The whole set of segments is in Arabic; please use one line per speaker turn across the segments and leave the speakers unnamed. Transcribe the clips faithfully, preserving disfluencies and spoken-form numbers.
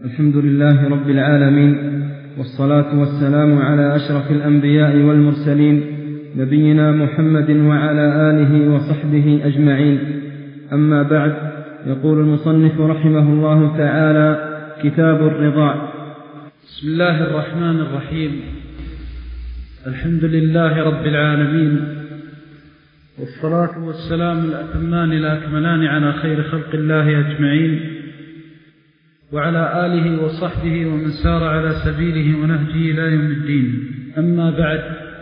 الحمد لله رب العالمين، والصلاة والسلام على أشرف الأنبياء والمرسلين، نبينا محمد وعلى آله وصحبه أجمعين. أما بعد، يقول المصنف رحمه الله تعالى: كتاب الرضاع.
بسم الله الرحمن الرحيم. الحمد لله رب العالمين، والصلاة والسلام الأتمان الأكملان على خير خلق الله أجمعين، وعلى آله وصحبه ومن سار على سبيله ونهجه إلى يوم الدين. أما بعد،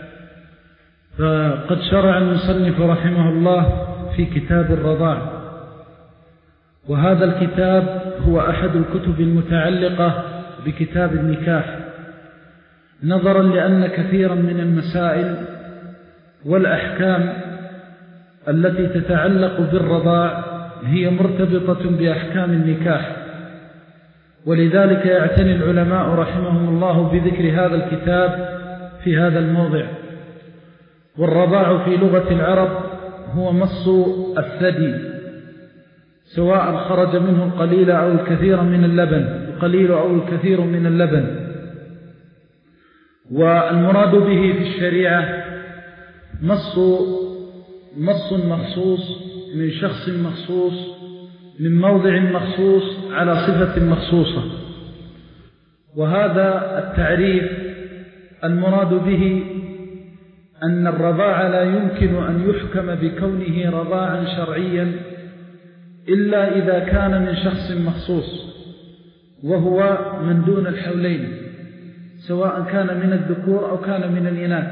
فقد شرع المصنف رحمه الله في كتاب الرضاع، وهذا الكتاب هو أحد الكتب المتعلقة بكتاب النكاح، نظرا لأن كثيرا من المسائل والأحكام التي تتعلق بالرضاع هي مرتبطة بأحكام النكاح، ولذلك يعتني العلماء رحمهم الله بذكر هذا الكتاب في هذا الموضع. والرضاع في لغة العرب هو مص الثدي، سواء خرج منه القليل أو الكثير من اللبن، القليل أو الكثير من اللبن. والمراد به في الشريعة مص مص مخصوص من شخص مخصوص من موضع مخصوص على صفة مخصوصة. وهذا التعريف المراد به أن الرضاع لا يمكن أن يحكم بكونه رضاعا شرعيا إلا إذا كان من شخص مخصوص، وهو من دون الحولين، سواء كان من الذكور أو كان من الإناث.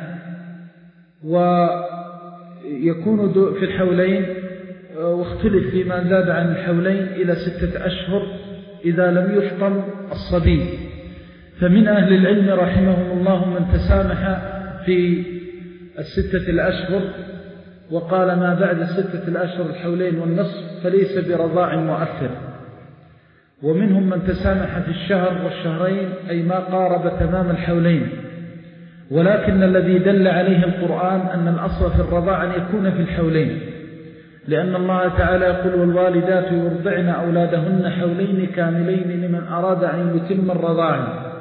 ويكون في الحولين، واختلف فيما زاد عن الحولين إلى ستة أشهر إذا لم يفطم الصبي. فمن أهل العلم رحمهم الله من تسامح في الستة الأشهر وقال ما بعد الستة الأشهر الحولين والنصف فليس برضاع مؤثر، ومنهم من تسامح في الشهر والشهرين، أي ما قارب تمام الحولين. ولكن الذي دل عليه القرآن أن الأصل في الرضاع أن يكون في الحولين، لأن الله تعالى يقول: والوالدات يرضعن أولادهن حولين كاملين لمن أراد أن يتم الرضاعة.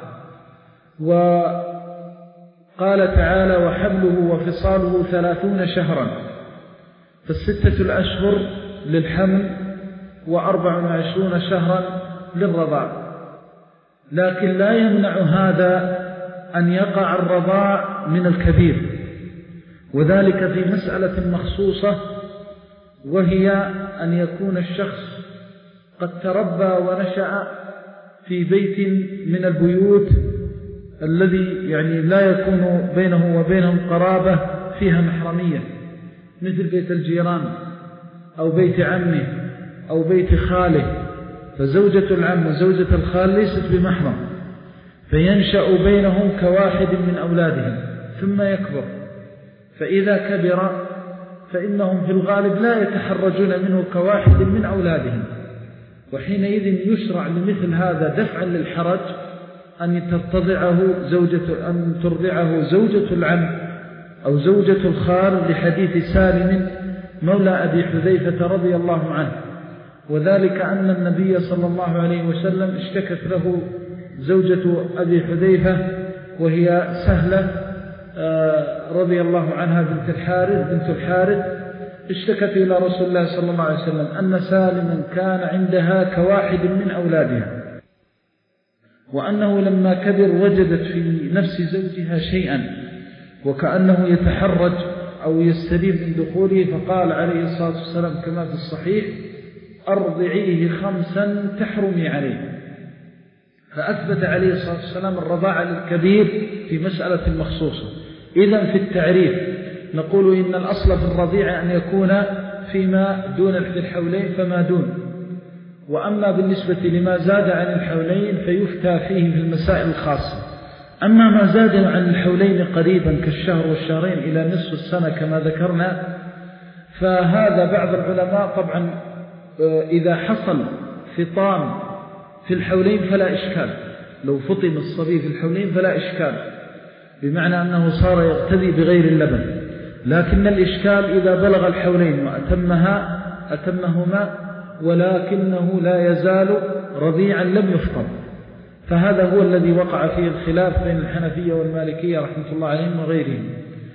وقال تعالى: وحمله وفصاله ثلاثون شهرا، فالستة الأشهر للحمل وأربع وعشرون شهرا للرضاع. لكن لا يمنع هذا أن يقع الرضاع من الكبير، وذلك في مسألة مخصوصة، وهي أن يكون الشخص قد تربى ونشأ في بيت من البيوت الذي يعني لا يكون بينه وبينهم قرابة فيها محرمية، مثل بيت الجيران أو بيت عمه أو بيت خاله، فزوجة العم وزوجة الخال ليست بمحرم، فينشأ بينهم كواحد من أولادهم ثم يكبر. فإذا كبر فإنهم في الغالب لا يتحرجون منه كواحد من أولادهم، وحينئذ يشرع لمثل هذا دفعا للحرج أن ترضعه زوجة أن ترضعه زوجة العم أو زوجة الخال، لحديث سالم مولى أبي حذيفة رضي الله عنه، وذلك أن النبي صلى الله عليه وسلم اشتكت له زوجة أبي حذيفة وهي سهلة رضي الله عنها بنت الحارث بنت الحارث اشتكت إلى رسول الله صلى الله عليه وسلم أن سالما كان عندها كواحد من أولادها، وأنه لما كبر وجدت في نفس زوجها شيئا وكأنه يتحرج أو يستريب من دخوله، فقال عليه الصلاة والسلام كما في الصحيح: أرضعيه خمسا تحرمي عليه. فأثبت عليه الصلاة والسلام الرضاعة للكبير في مسألة مخصوصة. إذن في التعريف نقول إن الأصل في الرضيع أن يكون فيما دون الحولين فما دون، وأما بالنسبة لما زاد عن الحولين فيفتى فيه في المسائل الخاصة. أما ما زاد عن الحولين قريبا كالشهر والشهرين إلى نصف السنة كما ذكرنا، فهذا بعض العلماء طبعا إذا حصل فطام في الحولين فلا إشكال، لو فطم الصبي في الحولين فلا إشكال، بمعنى أنه صار يغتدي بغير اللبن. لكن الإشكال إذا بلغ الحولين وأتمها أتمهما ولكنه لا يزال رضيعا لم يفطم، فهذا هو الذي وقع فيه الخلاف بين الحنفية والمالكية رحمة الله عليهم وغيرهم.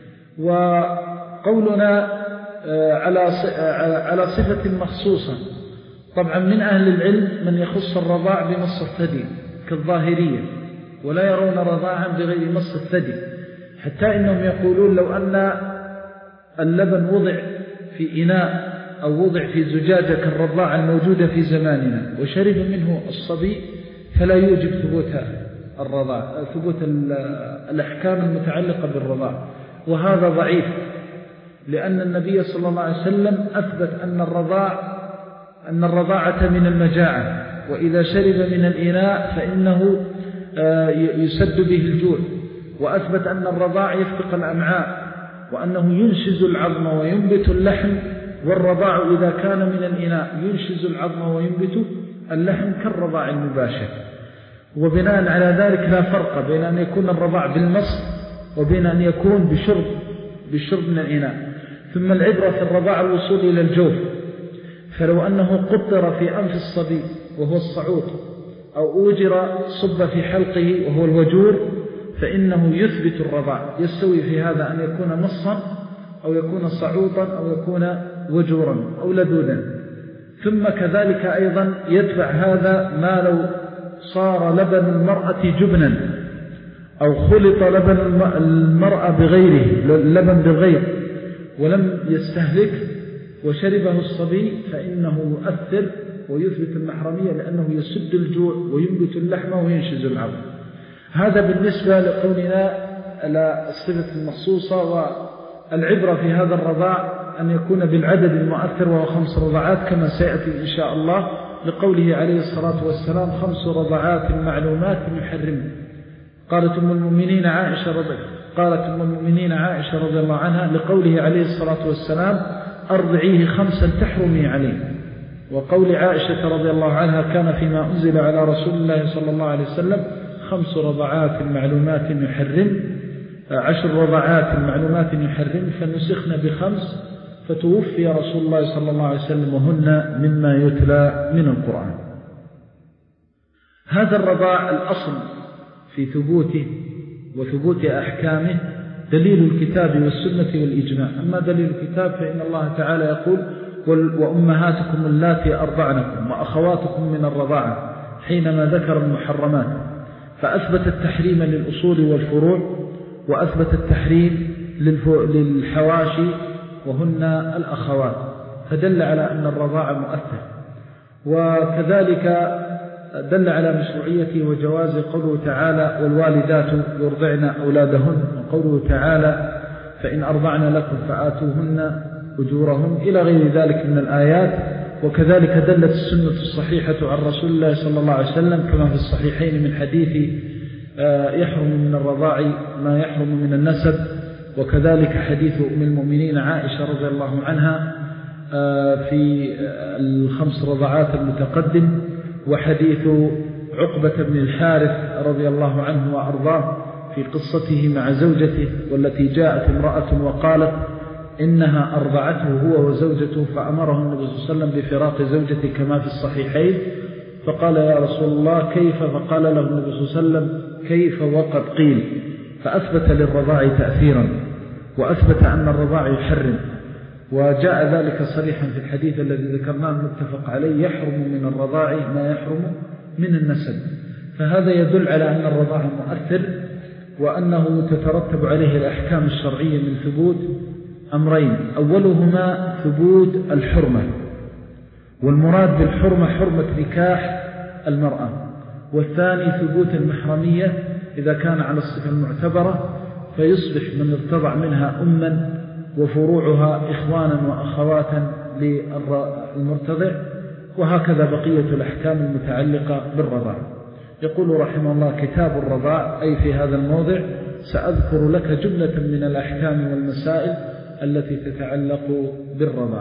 وقولنا على على صفة مخصوصة، طبعا من أهل العلم من يخص الرضاع بمص الثدي كالظاهرية، ولا يرون رضاعا بغير مص الثدي، حتى إنهم يقولون لو أن اللبن وضع في إناء أو وضع في زجاجة كالرضاعة الموجودة في زماننا وشرب منه الصبي فلا يوجب ثبوت الرضاع، ثبوت الأحكام المتعلقة بالرضاع، وهذا ضعيف، لأن النبي صلى الله عليه وسلم أثبت أن الرضاع أن الرضاعة من المجاعة، وإذا شرب من الإناء فإنه يسد به الجوع، وأثبت أن الرضاع يفتق الأمعاء، وأنه ينشز العظم وينبت اللحم، والرضاع إذا كان من الإناء ينشز العظم وينبت اللحم كالرضاع المباشر. وبناء على ذلك لا فرق بين أن يكون الرضاع بالمص وبين أن يكون بشرب بالشرب من الإناء. ثم العبرة في الرضاع الوصول إلى الجوف، فلو أنه قطر في أنف الصبي وهو الصعود، أو أوجر صب في حلقه وهو الوجور، فإنه يثبت الرضاع، يستوي في هذا أن يكون مصا أو يكون صعوطا أو يكون وجورا أو لدودا. ثم كذلك أيضا يدفع هذا ما لو صار لبن المرأة جبنا أو خلط لبن المرأة بغيره، اللبن بالغير، ولم يستهلك وشربه الصبي، فإنه يؤثر ويثبت المحرمية، لأنه يسد الجوع وينبت اللحم وينشز العظم. هذا بالنسبة لقولنا على الصفة المخصوصة. والعبرة في هذا الرضاع أن يكون بالعدد المؤثر وهو خمس رضعات كما سيأتي إن شاء الله، لقوله عليه الصلاة والسلام خمس رضعات معلومات يحرم. قالت أم المؤمنين عائشة رضي قالت أم المؤمنين عائشة رضي الله عنها لقوله عليه الصلاة والسلام أرضعيه خمسا تحرمي عليه. وقول عائشة رضي الله عنها كان فيما أنزل على رسول الله صلى الله عليه وسلم خمس رضعات معلومات يحرم، عشر رضعات معلومات يحرم، فنسخنا بخمس، فتوفي رسول الله صلى الله عليه وسلم وهن مما يتلى من القرآن. هذا الرضاع الأصل في ثبوته وثبوت أحكامه دليل الكتاب والسنة والإجماع. أما دليل الكتاب فإن الله تعالى يقول وأمهاتكم اللاتي أرضعنكم وأخواتكم من الرضاعة حينما ذكر المحرمات، فأثبت التحريم للأصول والفروع، وأثبت التحريم للحواشي وهن الأخوات، فدل على أن الرضاعة مؤثر. وكذلك دل على مشروعيته وجواز قوله تعالى والوالدات يرضعن أولادهن، وقوله تعالى فإن أرضعن لكم فآتوهن أجورهم، إلى غير ذلك من الآيات. وكذلك دلت السنة الصحيحة عن رسول الله صلى الله عليه وسلم كما في الصحيحين من حديث يحرم من الرضاع ما يحرم من النسب، وكذلك حديث أم المؤمنين عائشة رضي الله عنها في الخمس رضعات المتقدم، وحديث عقبة بن الحارث رضي الله عنه وأرضاه في قصته مع زوجته، والتي جاءت امرأة وقالت إنها أرضعته هو وزوجته، فأمره النبي صلى الله عليه وسلم بفراق زوجته كما في الصحيحين، فقال يا رسول الله كيف؟ فقال له النبي صلى الله عليه وسلم كيف وقد قيل، فأثبت للرضاع تأثيرا، وأثبت أن الرضاع يحرم. وجاء ذلك صريحا في الحديث الذي ذكرناه المتفق عليه يحرم من الرضاع ما يحرم من النسب. فهذا يدل على أن الرضاع مؤثر، وأنه تترتب عليه الأحكام الشرعية من ثبوت أمرين، أولهما ثبوت الحرمة، والمراد بالحرمة حرمة نكاح المرأة، والثاني ثبوت المحرمية إذا كان على الصفة المعتبرة، فيصبح من ارتضع منها أما وفروعها إخوانا وأخواتا للمرتضع، وهكذا بقية الأحكام المتعلقة بالرضاع. يقول رحمه الله كتاب الرضاع، أي في هذا الموضع سأذكر لك جملة من الأحكام والمسائل التي تتعلق بالرضاع.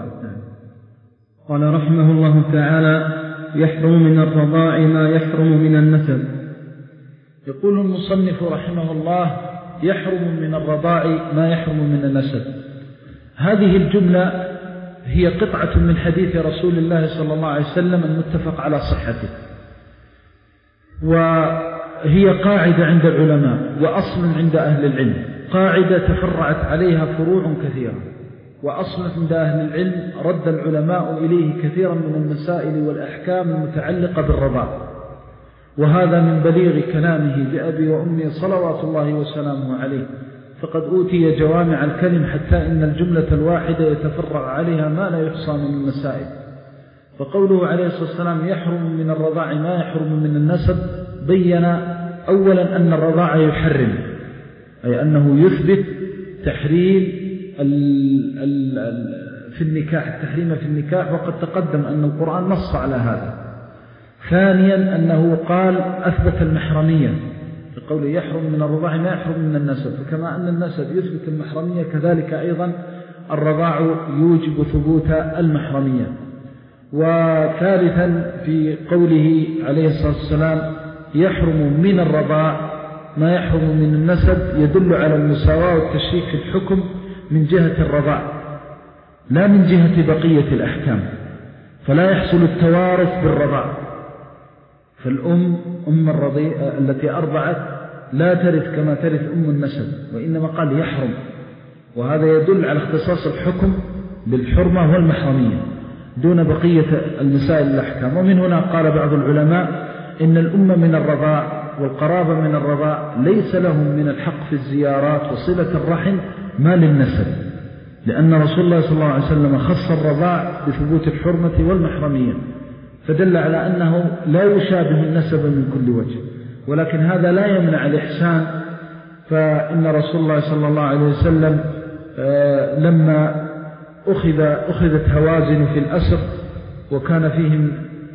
قال رحمه الله تعالى يحرم من الرضاع ما يحرم من النسب.
يقول المصنف رحمه الله يحرم من الرضاع ما يحرم من النسب. هذه الجملة هي قطعة من حديث رسول الله صلى الله عليه وسلم المتفق على صحته، وهي قاعدة عند العلماء وأصل عند أهل العلم، قاعدة تفرعت عليها فروع كثيرة، وأصل عند أهل العلم رد العلماء إليه كثيرا من المسائل والأحكام المتعلقة بالرضاع، وهذا من بليغ كلامه بأبي وأمي صلوات الله وسلامه عليه، فقد أوتي جوامع الكلم حتى إن الجملة الواحدة يتفرع عليها ما لا يحصى من المسائل. فقوله عليه الصلاة والسلام يحرم من الرضاع ما يحرم من النسب، بين أولا أن الرضاع يحرم، أي أنه يثبت تحريم ال ال ال في النكاح، التحريم في النكاح، وقد تقدم أن القرآن نص على هذا. ثانيا أنه قال أثبت المحرمية، بقوله يحرم من الرضاع ما يحرم من النسب، فكما أن النسب يثبت المحرمية كذلك أيضا الرضاع يوجب ثبوت المحرمية. وثالثا في قوله عليه الصلاة والسلام يحرم من الرضاع ما يحرم من النسب، يدل على المساواة والتشريك في الحكم من جهة الرضاع لا من جهة بقية الأحكام، فلا يحصل التوارث بالرضاع، فالأم أم الرضيع التي أرضعت لا ترث كما ترث أم النسب، وإنما قال يحرم، وهذا يدل على اختصاص الحكم بالحرمة والمحرمية دون بقية المسائل الأحكام. ومن هنا قال بعض العلماء إن الأم من الرضاع والقرابة من الرضاع ليس لهم من الحق في الزيارات وصلة الرحم ما للنسب، لأن رسول الله صلى الله عليه وسلم خص الرضاع بثبوت الحرمة والمحرمية، فدل على أنه لا يشابه النسب من كل وجه، ولكن هذا لا يمنع الإحسان. فإن رسول الله صلى الله عليه وسلم لما أخذ أخذت هوازن في الأسر وكان فيهم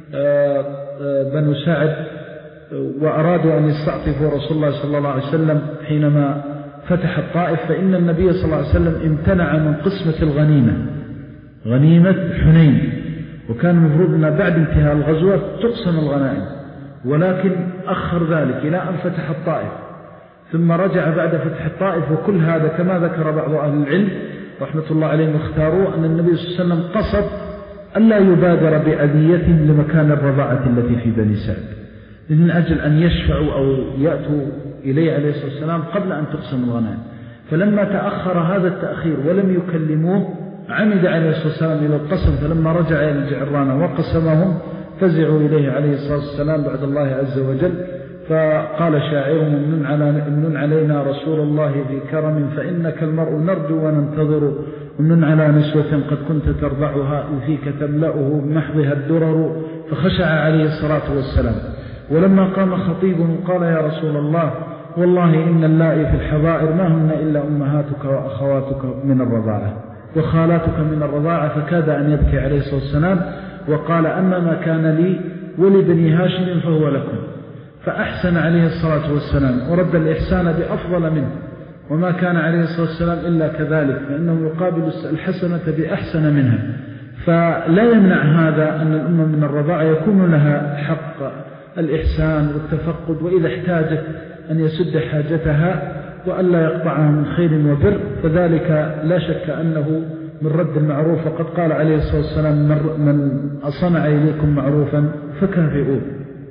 بنو سعد وأرادوا أن يستعطفوا رسول الله صلى الله عليه وسلم حينما فتح الطائف، فإن النبي صلى الله عليه وسلم امتنع من قسمة الغنيمة، غنيمة حنين، وكان المفروض أن بعد انتهاء الغزوة تقسم الغنائم، ولكن أخر ذلك إلى أن فتح الطائف، ثم رجع بعد فتح الطائف. وكل هذا كما ذكر بعض أهل العلم رحمة الله عليهم اختاروا أن النبي صلى الله عليه وسلم قصد ألا يبادر بأذيتهم لمكان الرضاعة التي في بني سعد، من أجل أن يشفعوا أو يأتوا إليه عليه الصلاة والسلام قبل أن تقسم الغنائم. فلما تأخر هذا التأخير ولم يكلموه عمد عليه الصلاة والسلام إلى القسم، فلما رجع إلى الجعرانة وقسمهم فزعوا إليه عليه الصلاة والسلام بعد الله عز وجل، فقال شاعرهم امنن على امنن علينا رسول الله ذي كرم، فإنك المرء نرجو وننتظر، امنن على نسوة قد كنت ترضعها وفيك تملأه بمحضها الدرر، فخشع عليه الصلاة والسلام. ولما قام خطيب قال يا رسول الله والله إن اللائي في الحضائر ما هن إلا أمهاتك وأخواتك من الرضاعة وخالاتك من الرضاعة، فكاد أن يبكي عليه الصلاة والسلام وقال أما ما كان لي ولبني هاشم فهو لكم، فأحسن عليه الصلاة والسلام ورد الإحسان بأفضل منه، وما كان عليه الصلاة والسلام إلا كذلك، فإنه يقابل الحسنة بأحسن منها. فلا يمنع هذا أن الأمة من الرضاعة يكون لها حق الإحسان والتفقد، وإذا احتاجت أن يسد حاجتها وألا يقطعها من خير وبر، فذلك لا شك أنه من رد المعروف، وقد قال عليه الصلاة والسلام من صنع إليكم معروفا فكافئوه.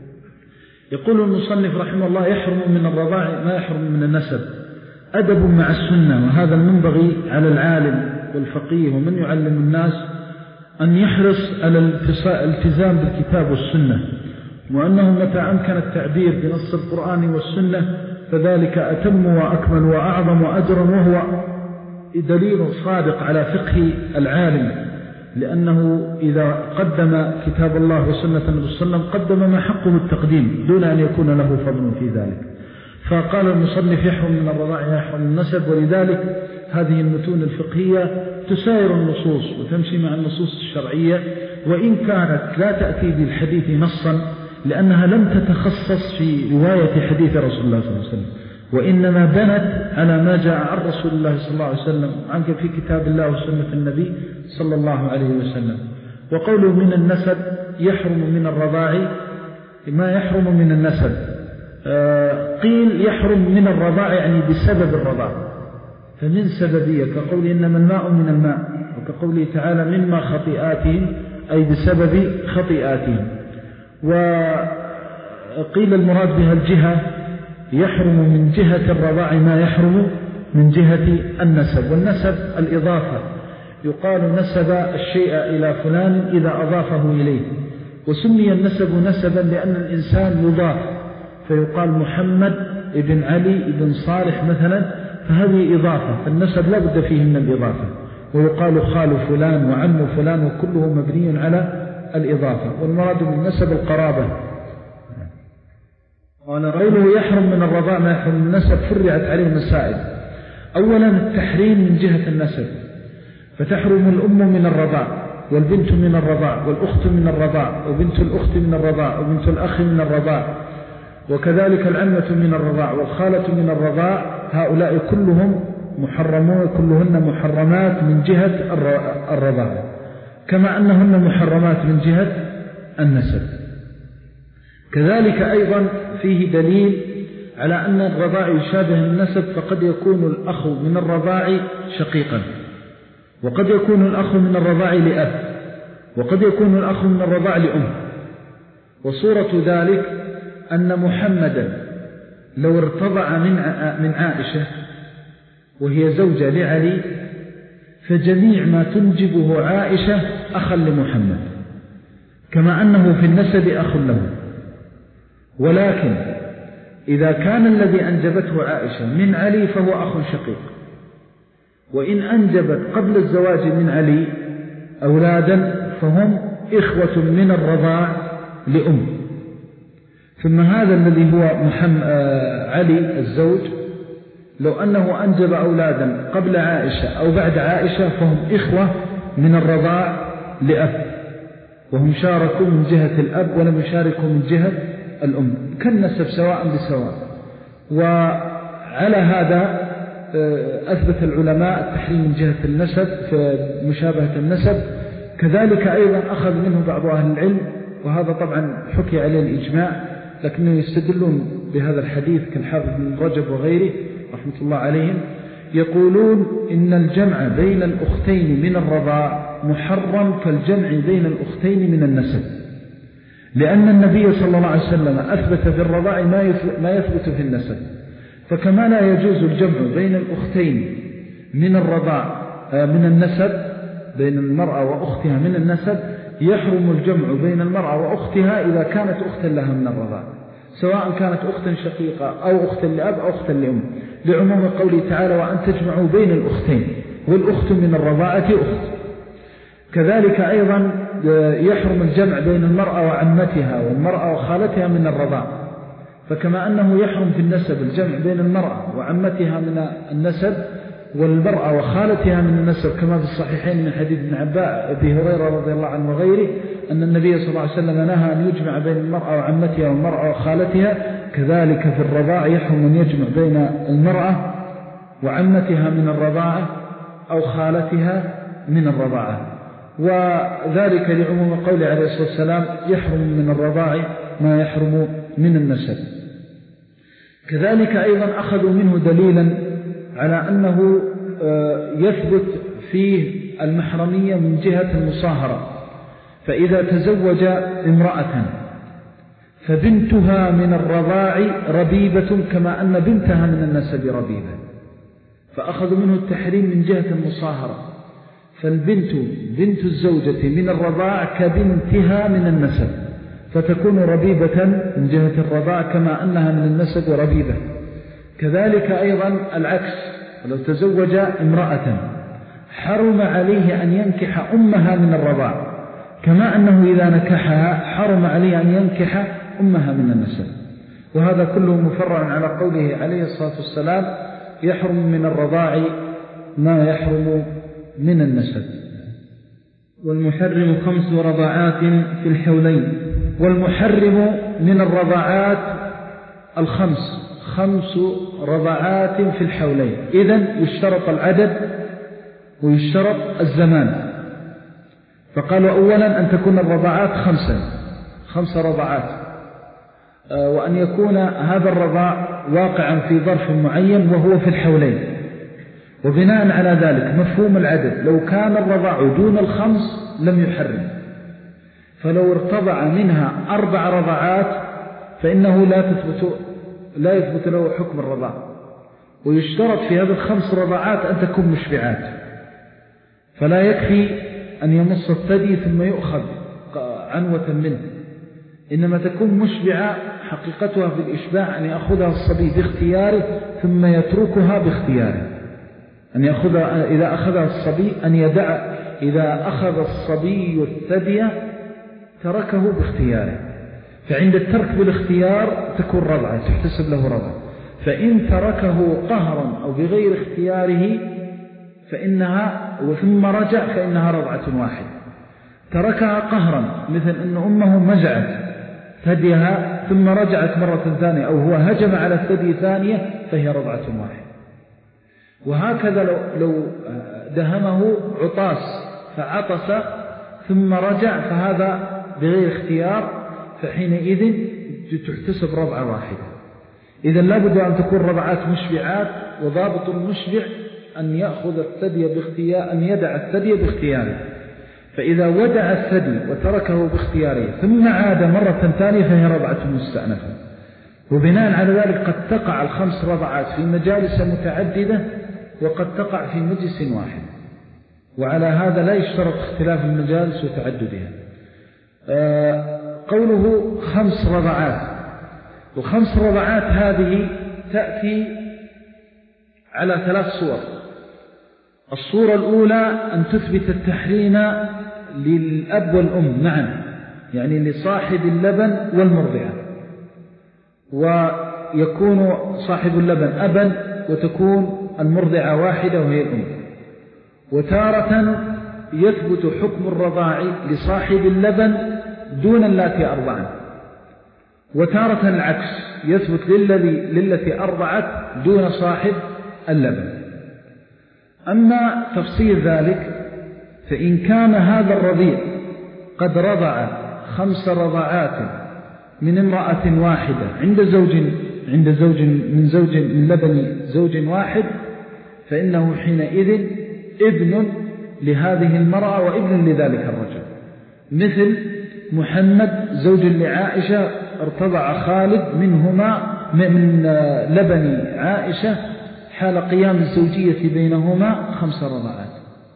يقول المصنف رحمه الله يحرم من الرضاع ما يحرم من النسب، أدب مع السنة، وهذا المنبغي على العالم والفقيه ومن يعلم الناس أن يحرص على الالتزام بالكتاب والسنة، وأنه متى أمكن التعبير بنص القرآن والسنة فذلك أتم وأكمل وأعظم أجرا، وهو دليل صادق على فقه العالم، لأنه إذا قدم كتاب الله وسنة النبي صلى الله عليه وسلم قدم ما حقه التقديم دون أن يكون له فضل في ذلك. فقال المصنف يحرم من الرضاع يحرم النسب، ولذلك هذه المتون الفقهية تساير النصوص وتمشي مع النصوص الشرعية، وإن كانت لا تأتي بالحديث نصا لأنها لم تتخصص في رواية حديث رسول الله صلى الله عليه وسلم، وإنما بنت على ما جاء عن رسول الله صلى الله عليه وسلم عنك في كتاب الله وسنة النبي صلى الله عليه وسلم. وقوله من النسب يحرم من الرضاع ما يحرم من النسب، قيل يحرم من الرضاع يعني بسبب الرضاع، فمن سببية كقول إنما الماء من الماء، وكقوله تعالى مما خطيئاتهم أي بسبب خطيئاتهم. وقيل المراد بها الجهة يحرم من جهة الرضاع ما يحرم من جهة النسب. والنسب الإضافة، يقال نسب الشيء إلى فلان إذا أضافه إليه، وسمي النسب نسبا لأن الإنسان يضاف، فيقال محمد ابن علي ابن صالح مثلا، فهذه إضافة، النسب لا بد فيه من الإضافة. ويقال خال فلان وعم فلان، وكله مبني على الإضافة، والمراد من نسب القرابة. قوله يحرم من الرضاع ما يحرم من النسب فرعت عليه مسائل. أولا التحريم من جهة النسب، فتحرم الأم من الرضاع، والبنت من الرضاع، والأخت من الرضاع، وبنت الأخت من الرضاع، وبنت الأخ من الرضاع، وكذلك العمة من الرضاع، والخالة من الرضاع. هؤلاء كلهم محرمون، كلهن محرمات من جهة الرضاع، كما أنهن محرمات من جهة النسب. كذلك أيضا فيه دليل على أن الرضاع يشابه النسب، فقد يكون الأخ من الرضاع شقيقا، وقد يكون الأخ من الرضاع لأب، وقد يكون الأخ من الرضاع لأم. وصورة ذلك أن محمدا لو ارتضع من عائشة وهي زوجة لعلي، فجميع ما تنجبه عائشة أخا لمحمد، كما أنه في النسب أخ له. ولكن إذا كان الذي أنجبته عائشة من علي فهو أخ شقيق، وإن أنجبت قبل الزواج من علي أولادا فهم إخوة من الرضاع لأم. ثم هذا الذي هو محمد علي الزوج، لو أنه أنجب أولادا قبل عائشة أو بعد عائشة فهم إخوة من الرضاع لأب، وهم شاركوا من جهة الأب ولم يشاركوا من جهة الأم، كالنسب سواء بسواء. وعلى هذا أثبت العلماء التحريم من جهة النسب في مشابهة النسب. كذلك أيضا أخذ منه بعض أهل العلم، وهذا طبعا حكي عليه الإجماع، لكنه يستدلون بهذا الحديث كالحافظ بن رجب وغيره رحمة الله عليهم، يقولون إن الجمع بين الأختين من الرضاع محرم كالجمع بين الأختين من النسب، لأن النبي صلى الله عليه وسلم أثبت في الرضاع ما يثبت في النسب. فكما لا يجوز الجمع بين الأختين من الرضاع من النسب، بين المرأة وأختها من النسب، يحرم الجمع بين المرأة وأختها إذا كانت أختا لها من الرضاع، سواء كانت أختا شقيقة أو أختا لأب أو أختا لأم، لعموم قوله تعالى وأن تجمعوا بين الأختين، والأخت من الرضاعة أخت. كذلك أيضا يحرم الجمع بين المرأة وعمتها والمرأة وخالتها من الرضاع، فكما أنه يحرم في النسب الجمع بين المرأة وعمتها من النسب والمرأة وخالتها من النسب، كما في الصحيحين من حديث ابن عباس أبي هريرة رضي الله عنه وغيره أن النبي صلى الله عليه وسلم نهى أن يجمع بين المرأة وعمتها والمرأة وخالتها. كذلك في الرضاع يحرم أن يجمع بين المرأة وعمتها من الرضاعة أو خالتها من الرضاعة، وذلك لعموم قوله عليه الصلاة والسلام يحرم من الرضاع ما يحرم من النسب. كذلك أيضا أخذوا منه دليلا على أنه يثبت فيه المحرمية من جهة المصاهرة، فإذا تزوج امرأة فبنتها من الرضاع ربيبة كما أن بنتها من النسب ربيبة، فأخذوا منه التحريم من جهة المصاهرة، فالبنت بنت الزوجة من الرضاع كبنتها من النسب، فتكون ربيبة من جهة الرضاع كما أنها من النسب ربيبة. كذلك أيضا العكس، ولو تزوج امرأة حرم عليه أن ينكح أمها من الرضاع، كما أنه إذا نكحها حرم عليه أن ينكح أمها من النسب. وهذا كله مفرع على قوله عليه الصلاة والسلام يحرم من الرضاع ما يحرم من النسب.
والمحرم خمس رضاعات في الحولين.
والمحرم من الرضاعات الخمس، خمس رضاعات في الحولين. إذن يشترط العدد ويشترط الزمان. فقالوا أولا أن تكون الرضاعات خمسا، خمس رضاعات، وأن يكون هذا الرضاع واقعا في ظرف معين وهو في الحولين. وبناء على ذلك مفهوم العدد، لو كان الرضاع دون الخمس لم يحرم، فلو ارتضع منها أربع رضاعات فإنه لا تثبت لا يثبت له حكم الرضاع. ويشترط في هذه الخمس رضاعات أن تكون مشبعات، فلا يكفي أن يمص الثدي ثم يؤخذ عنوة منه، إنما تكون مشبعة حقيقتها في الإشباع أن يأخذها الصبي باختياره ثم يتركها باختياره، أن يأخذها إذا أخذها الصبي أن يدع إذا أخذ الصبي الثدي تركه باختياره، فعند الترك بالاختيار تكون رضعة تحتسب له رضعة. فإن تركه قهرا أو بغير اختياره فإنها وثم رجع فإنها رضعة واحدة. تركها قهرا مثل أن أمه مزعت ثديها ثم رجعت مرة ثانية، أو هو هجم على الثدي ثانية، فهي رضعة واحدة. وهكذا لو, لو دهمه عطاس فعطس ثم رجع فهذا بغير اختيار، فحينئذ تحتسب رضعة واحدة. إذن لابد أن تكون رضعات مشبعات، وضابط المشبع أن يأخذ الثدي باختيار، أن يدع الثدي باختياره. فإذا ودع الثدي وتركه باختياره ثم عاد مرة ثانية فهي رضعة مستأنفة. وبناء على ذلك قد تقع الخمس رضعات في مجالس متعددة وقد تقع في مجلس واحد، وعلى هذا لا يشترط اختلاف المجالس وتعددها. آه قوله خمس رضعات، وخمس رضعات هذه تأتي على ثلاث صور. الصورة الأولى أن تثبت التحريم للأب والأم معا، يعني لصاحب اللبن والمرضعة، ويكون صاحب اللبن أبا وتكون المرضعة واحدة وهي الأم. وتارة يثبت حكم الرضاع لصاحب اللبن دون اللاتي أرضعن، وتارة العكس يثبت للذي للتي أرضعت دون صاحب اللبن. أما تفصيل ذلك فإن كان هذا الرضيع قد رضع خمس رضعات من امرأة واحدة عند زوج عند زوج من زوج من لبن زوج واحد، فإنه حينئذ ابن لهذه المرأة وابن لذلك الرجل. مثل محمد زوج لعائشة ارتضع خالد منهما من لبن عائشة حال قيام الزوجية بينهما خمس رضعات،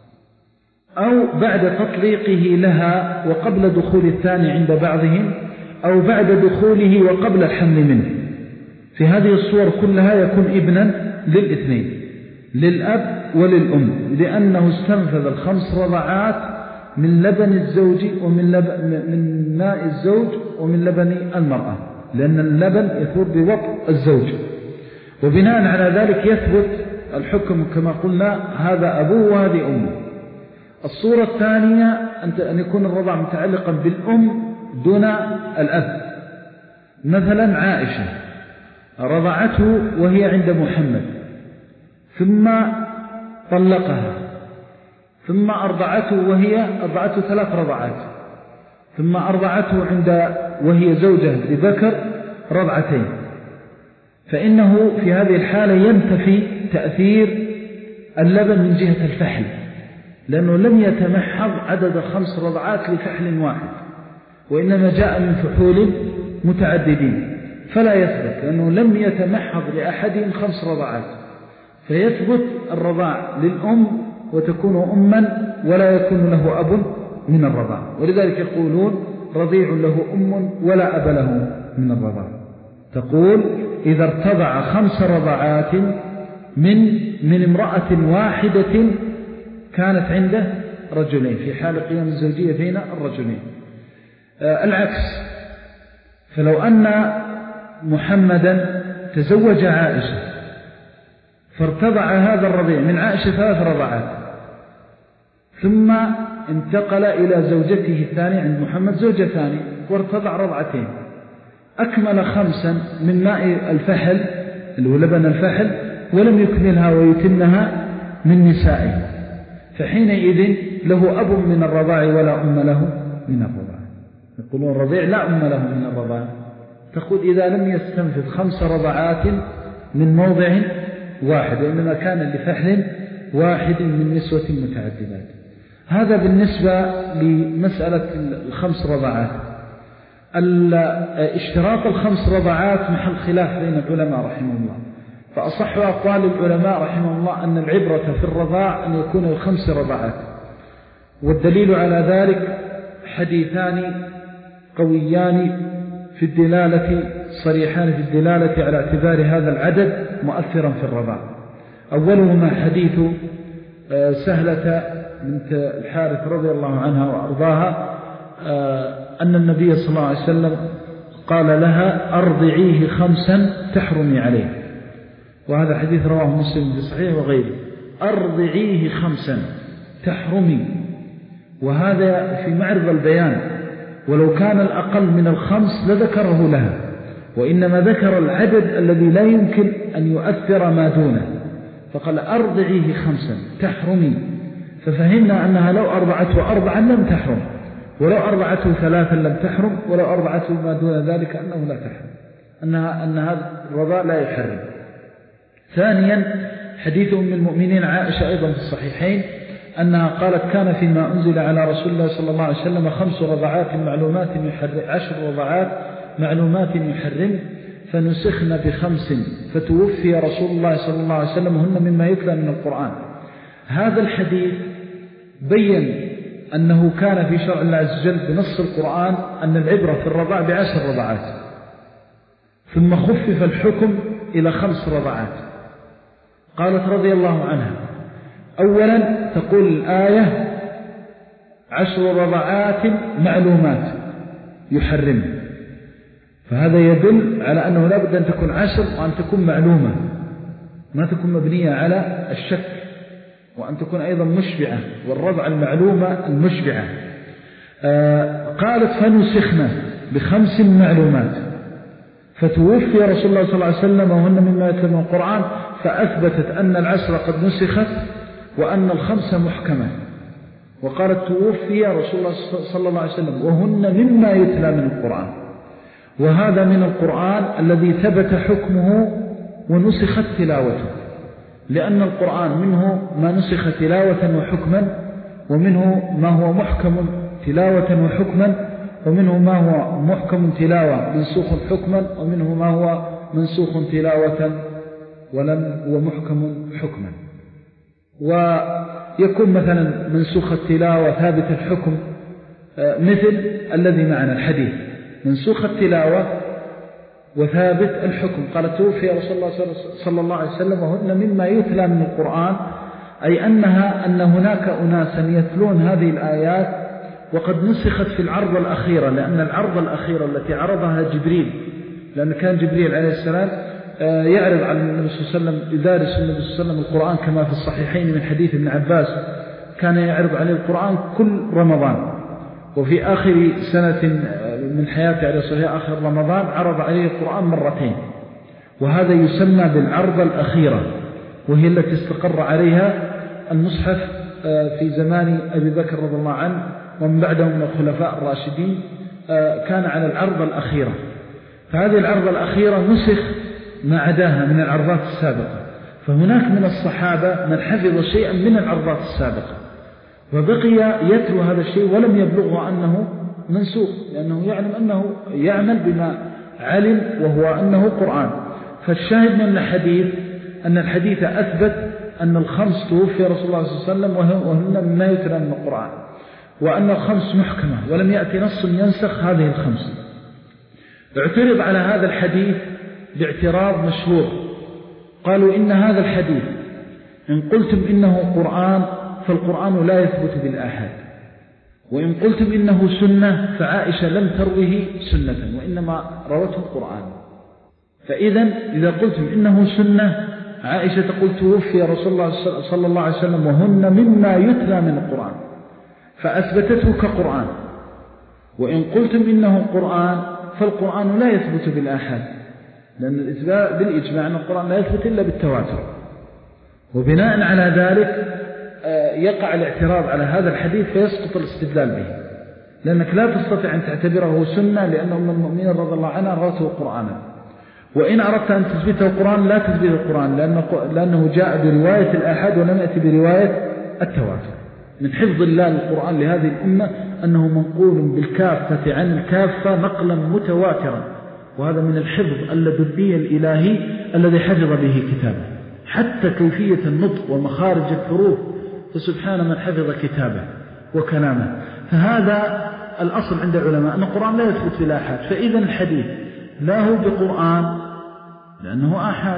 أو بعد تطليقه لها وقبل دخول الثاني عند بعضهم، أو بعد دخوله وقبل الحمل منه. في هذه الصور كلها يكون ابنا للاثنين، للأب وللأم، لأنه استنفذ الخمس رضعات من لبن الزوج ومن لبن من ماء الزوج ومن لبن المرأة، لأن اللبن يثور بوطء الزوج. وبناء على ذلك يثبت الحكم كما قلنا هذا أبوه وهذه أمه. الصورة الثانية أن يكون الرضع متعلقا بالأم دون الأب. مثلا عائشة رضعته وهي عند محمد ثم طلقها، ثم أرضعته وهي أرضعته ثلاث رضعات، ثم أرضعته عند وهي زوجة لبكر رضعتين، فإنه في هذه الحالة ينتفي تأثير اللبن من جهة الفحل، لأنه لم يتمحض عدد خمس رضعات لفحل واحد، وإنما جاء من فحول متعددين، فلا يثبت لأنه لم يتمحض لأحدهم خمس رضعات، فيثبت الرضاع للأم وتكون أما ولا يكون له أب من الرضاع. ولذلك يقولون رضيع له أم ولا أب له من الرضاع. تقول إذا ارتضع خمس رضعات من من امرأة واحدة كانت عنده رجلين في حال قيام الزوجية بين الرجلين. آه العكس، فلو أن محمدا تزوج عائشة فارتضع هذا الرضيع من عائشة ثلاث رضعات، ثم انتقل إلى زوجته الثانية عند محمد زوجة ثانية وارتضع رضعتين، أكمل خمسا من ماء الفحل اللي هو لبن الفحل ولم يكملها ويتمها من نسائه، فحينئذ له أب من الرضاع ولا أم له من الرضاع. يقولون الرضيع لا أم له من الرضاع. تقول إذا لم يستنفذ خمس رضعات من موضع واحد، وإنما كان لفحل واحد من نسوة متعددات. هذا بالنسبة لمسألة الخمس رضعات. اشتراط الخمس رضعات محل خلاف بين العلماء رحمه الله، فأصح أقوال العلماء رحمه الله أن العبرة في الرضاع أن يكون الخمس رضعات، والدليل على ذلك حديثان قويان في الدلالة صريحان في الدلالة على اعتبار هذا العدد مؤثرا في الرضاع. أولهما حديث سهلة بنت الحارث رضي الله عنها وأرضاها أن النبي صلى الله عليه وسلم قال لها أرضعيه خمسا تحرمي عليه، وهذا حديث رواه مسلم في صحيح وغيره. أرضعيه خمسا تحرمي، وهذا في معرض البيان، ولو كان الأقل من الخمس لذكره لها، وإنما ذكر العدد الذي لا يمكن أن يؤثر ما دونه، فقال أرضعيه خمسا تحرمي، ففهمنا أنها لو أرضعته أربعا لم تحرم، ولو أرضعته ثلاثا لم تحرم، ولو أرضعته ما دون ذلك أنه لا تحرم، أنها أن هذا الرضاء لا يحرم. ثانيا حديث أم المؤمنين عائشة أيضا في الصحيحين أنها قالت كان فيما أنزل على رسول الله صلى الله عليه وسلم خمس رضعات معلومات يحرم، عشر رضعات معلومات يحرم، فنسخنا بخمس فتوفي رسول الله صلى الله عليه وسلم هن مما يتلى من القرآن. هذا الحديث بين أنه كان في شرع الله عز وجل بنص القرآن أن العبرة في الرضاع بعشر رضعات، ثم خفف الحكم إلى خمس رضعات. قالت رضي الله عنها أولا تقول الآية عشر رضعات معلومات يحرم، فهذا يدل على أنه لا بد أن تكون عشر وأن تكون معلومة، ما تكون مبنية على الشك، وأن تكون أيضا مشبعة، والرضع المعلومة المشبعة. آه قالت فنسخنا بخمس معلومات، فتوفي رسول الله صلى الله عليه وسلم وهن مما يتلى من القرآن، فأثبتت أن العشر قد نسخت وأن الخمس محكمة. وقالت توفي رسول الله صلى الله عليه وسلم وهن مما يتلى من القرآن، وهذا من القرآن الذي ثبت حكمه ونسخت تلاوته، لأن القرآن منه ما نسخ تلاوة وحكما، ومنه ما هو محكم تلاوة وحكما، ومنه ما هو محكم تلاوة منسوخ حكما، ومنه ما هو منسوخ تلاوة ولم ومحكم حكما. ويكون مثلا منسوخ التلاوة ثابت الحكم مثل الذي معنا الحديث منسوخ التلاوة وثابت الحكم. قال توفي رسول الله صلى الله عليه وسلم وهن مما يتلى من القرآن، أي أنها أن هناك أناسا يتلون هذه الآيات وقد نسخت في العرض الأخيرة، لأن العرض الأخيرة التي عرضها جبريل، لأن كان جبريل عليه السلام يعرض على النبي صلى الله عليه وسلم، يدارس النبي صلى الله عليه وسلم القرآن كما في الصحيحين من حديث ابن عباس، كان يعرض عليه القرآن كل رمضان، وفي آخر سنة من حياته عليه الصلاة آخر رمضان عرض عليه القرآن مرتين، وهذا يسمى بالعرض الأخيرة، وهي التي استقر عليها المصحف في زمان أبي بكر رضي الله عنه ومن بعده من الخلفاء الراشدين، كان على العرض الأخيرة. فهذه العرض الأخيرة نسخ ما عداها من العرضات السابقة، فهناك من الصحابة من حفظ شيئا من العرضات السابقة وبقي يتلو هذا الشيء ولم يبلغه أنه منسوخ، لأنه يعلم أنه يعمل بما علم وهو أنه قرآن. فالشاهد من الحديث أن الحديث أثبت أن الخمس توفي رسول الله صلى الله عليه وسلم وهن مما يتلى من القرآن، وأن الخمس محكمة ولم يأتي نص ينسخ هذه الخمس. اعترض على هذا الحديث باعتراض مشهور، قالوا إن هذا الحديث إن قلتم إنه قرآن فالقرآن لا يثبت بالآحاد، وإن قلتم إنه سنة فعائشة لم تروه سنة وإنما روته القرآن. فإذا إذا قلتم إنه سنة، عائشة تقول توفي رسول الله صلى الله عليه وسلم وهن مما يتلى من القرآن، فأثبتته كقرآن. وإن قلتم إنه قرآن فالقرآن لا يثبت بالآحاد، لأن الإثبات بالإجماع أن القرآن لا يثبت إلا بالتواتر. وبناء على ذلك يقع الاعتراض على هذا الحديث فيسقط الاستدلال به، لأنك لا تستطيع أن تعتبره سنة لأن أم المؤمنين رضي الله عنها روته قرآنا، وإن أردت أن تثبته القرآن لا تثبت القرآن لأنه, لأنه جاء برواية الآحاد ولم يأتي برواية التواتر. من حفظ الله للقرآن لهذه الأمة أنه منقول بالكافة عن الكافة نقلا متواترا، وهذا من الحفظ اللدني الإلهي الذي حفظ به كتابه، حتى كيفية النطق ومخارج الحروف فسبحان من حفظ كتابه وكلامه. فهذا الأصل عند العلماء أن القرآن لا يثبت بالآحاد، فإذا الحديث لا هو بقرآن لأنه آحاد،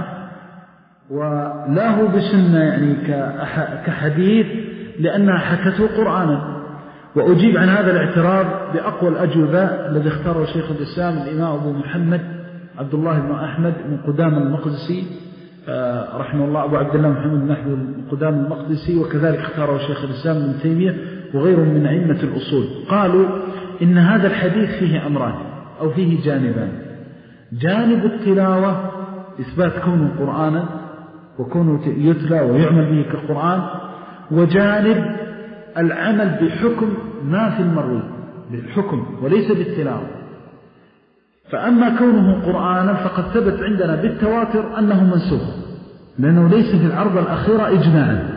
ولا هو بسنة يعني كحديث لأنها حكته قرآنا. وأجيب عن هذا الاعتراض بأقوى الأجوبة الذي اختاره شيخ الإسلام الإمام أبو محمد عبد الله بن أحمد من قدام المقدسي رحمه الله، أبو عبد الله محمد بن أحمد من قدام المقدسي، وكذلك اختاره شيخ الإسلام ابن تيمية وغيرهم من أئمة الأصول. قالوا إن هذا الحديث فيه أمران أو فيه جانبان: جانب التلاوة إثبات كونه قرآنا وكونه يتلى ويعمل به كالقرآن، وجانب العمل بحكم ما في المروي بالحكم وليس بالتلاوة. فأما كونه قرآنا فقد ثبت عندنا بالتواتر أنه منسوخ، لأنه ليس في العرض الأخيرة إجماعا،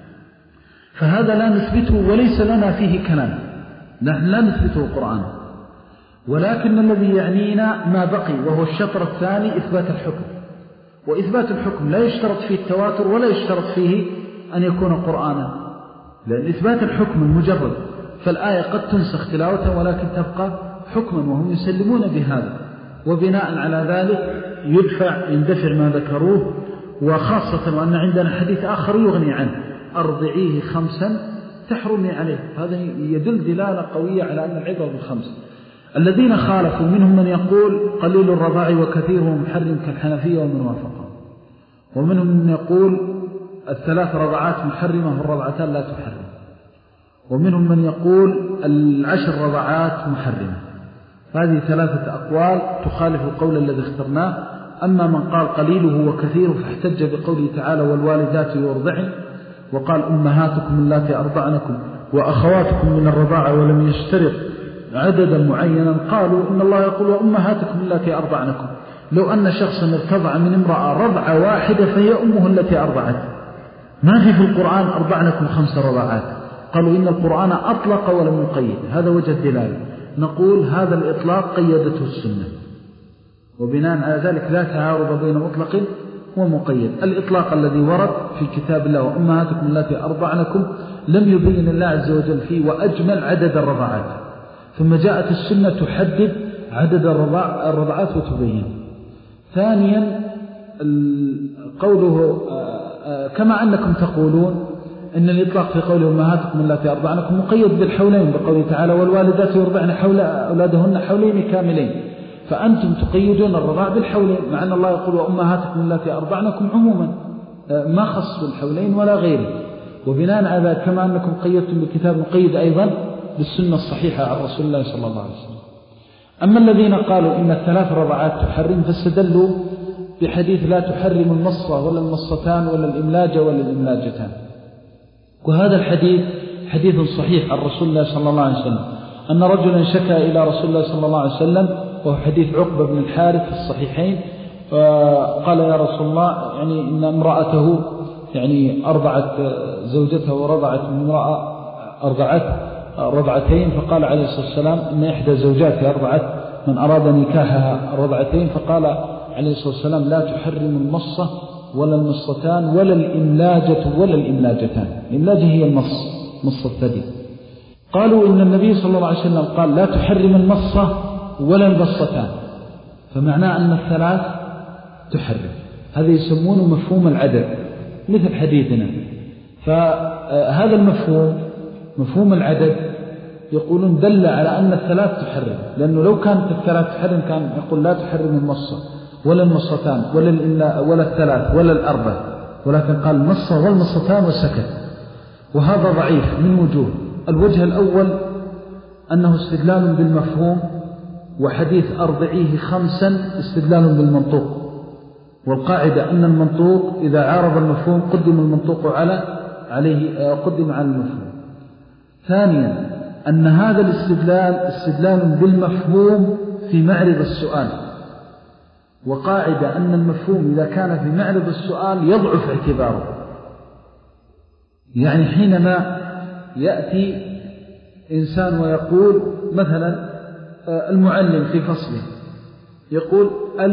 فهذا لا نثبته وليس لنا فيه كلام، نحن لا نثبته قرآنا. ولكن الذي يعنينا ما بقي وهو الشطر الثاني إثبات الحكم، وإثبات الحكم لا يشترط فيه التواتر ولا يشترط فيه أن يكون قرآنا، لأن إثبات الحكم المجرد فالآية قد تنسخ تلاوة ولكن تبقى حكما، وهم يسلمون بهذا، وبناء على ذلك يدفع يندفع ما ذكروه. وخاصة وأن عندنا حديث آخر يغني عنه: أرضعيه خمسا تحرمي عليه. هذا يدل دلالة قوية على أن العبرة بالخمس. الذين خالفوا منهم من يقول قليل الرضاع وكثيره محرم كالحنفية ومن وافقه، ومنهم من يقول الثلاث رضعات محرمة والرضعتان لا تحرم، ومنهم من يقول العشر رضعات محرمة. هذه ثلاثة أقوال تخالف القول الذي اخترناه. أما من قال قليله وكثيره فاحتج بقوله تعالى: والوالدات يرضعن، وقال أمهاتكم اللاتي أرضعنكم وأخواتكم من الرضاعة، ولم يشترط عددا معينا. قالوا إن الله يقول: وأمهاتكم اللاتي أرضعنكم. لو أن شخصا ارتضع من امرأة رضعة واحدة فهي أمه التي أرضعت، ما في في القرآن أرضعنكم خمس رضعات. قالوا إن القرآن أطلق ولم يقيد، هذا وجه الدلالة. نقول هذا الإطلاق قيدته السنة، وبناء على ذلك لا تعارض بين مطلق ومقيد. الإطلاق الذي ورد في كتاب الله: وأمهاتكم التي أرضعنكم، لم يبين الله عز وجل فيه وأجمل عدد الرضعات، ثم جاءت السنة تحدد عدد الرضعات وتبين. ثانيا قوله كما أنكم تقولون إن الإطلاق في قوله أمهاتكم التي أرضعنكم مقيد بالحولين، بقوله تعالى: والوالدات يرضعن حول أولادهن حولين كاملين، فأنتم تقيدون الرضاع بالحولين، مع أن الله يقول: وأمهاتكم التي أرضعنكم عموما، ما خص بالحولين ولا غيره. وبناء على ذلك كما أنكم قيدتم بالكتاب مقيد أيضا بالسنة الصحيحة عن رسول الله صلى الله عليه وسلم. أما الذين قالوا إن الثلاث رضعات تحرم فاستدلوا بحديث: لا تحرم المصة ولا المصتان ولا الإملاج ولا الإملاجتان. وهذا الحديث حديث صحيح عن رسول الله صلى الله عليه وسلم أن رجلا شكى إلى رسول الله صلى الله عليه وسلم، وهو حديث عقبة بن الحارث في الصحيحين، قال: يا رسول الله، يعني إن امرأته يعني أرضعت زوجته ورضعت من امرأة أرضعت رضعتين، فقال عليه الصلاة والسلام: إن إحدى زوجاتي أرضعت من أراد نكاحها رضعتين، فقال عليه الصلاة والسلام: لا تحرم المصة ولا المصتان ولا الإملاجة ولا الإملاجتان. الإملاجة هي المص، مص الثدي. قالوا إن النبي صلى الله عليه وسلم قال: لا تحرم المصة ولا المصتان، فمعناه أن الثلاث تحرم. هذا يسمونه مفهوم العدد مثل حديثنا. فهذا المفهوم مفهوم العدد يقولون دل على أن الثلاث تحرم، لأنه لو كانت الثلاث تحرم كان يقول: لا تحرم المصة ولا المصتان ولا, ولا الثلاث ولا الأربع، ولكن قال المصة والمصتان وسكت. وهذا ضعيف من وجوه. الوجه الأول أنه استدلال بالمفهوم، وحديث أرضعيه خمسا استدلال بالمنطوق، والقاعدة أن المنطوق إذا عارض المفهوم قدم المنطوق على عليه قدم على المفهوم. ثانيا أن هذا الاستدلال استدلال بالمفهوم في معرض السؤال، وقاعدة أن المفهوم إذا كان في معرض السؤال يضعف اعتباره. يعني حينما يأتي إنسان ويقول مثلا المعلم في فصله يقول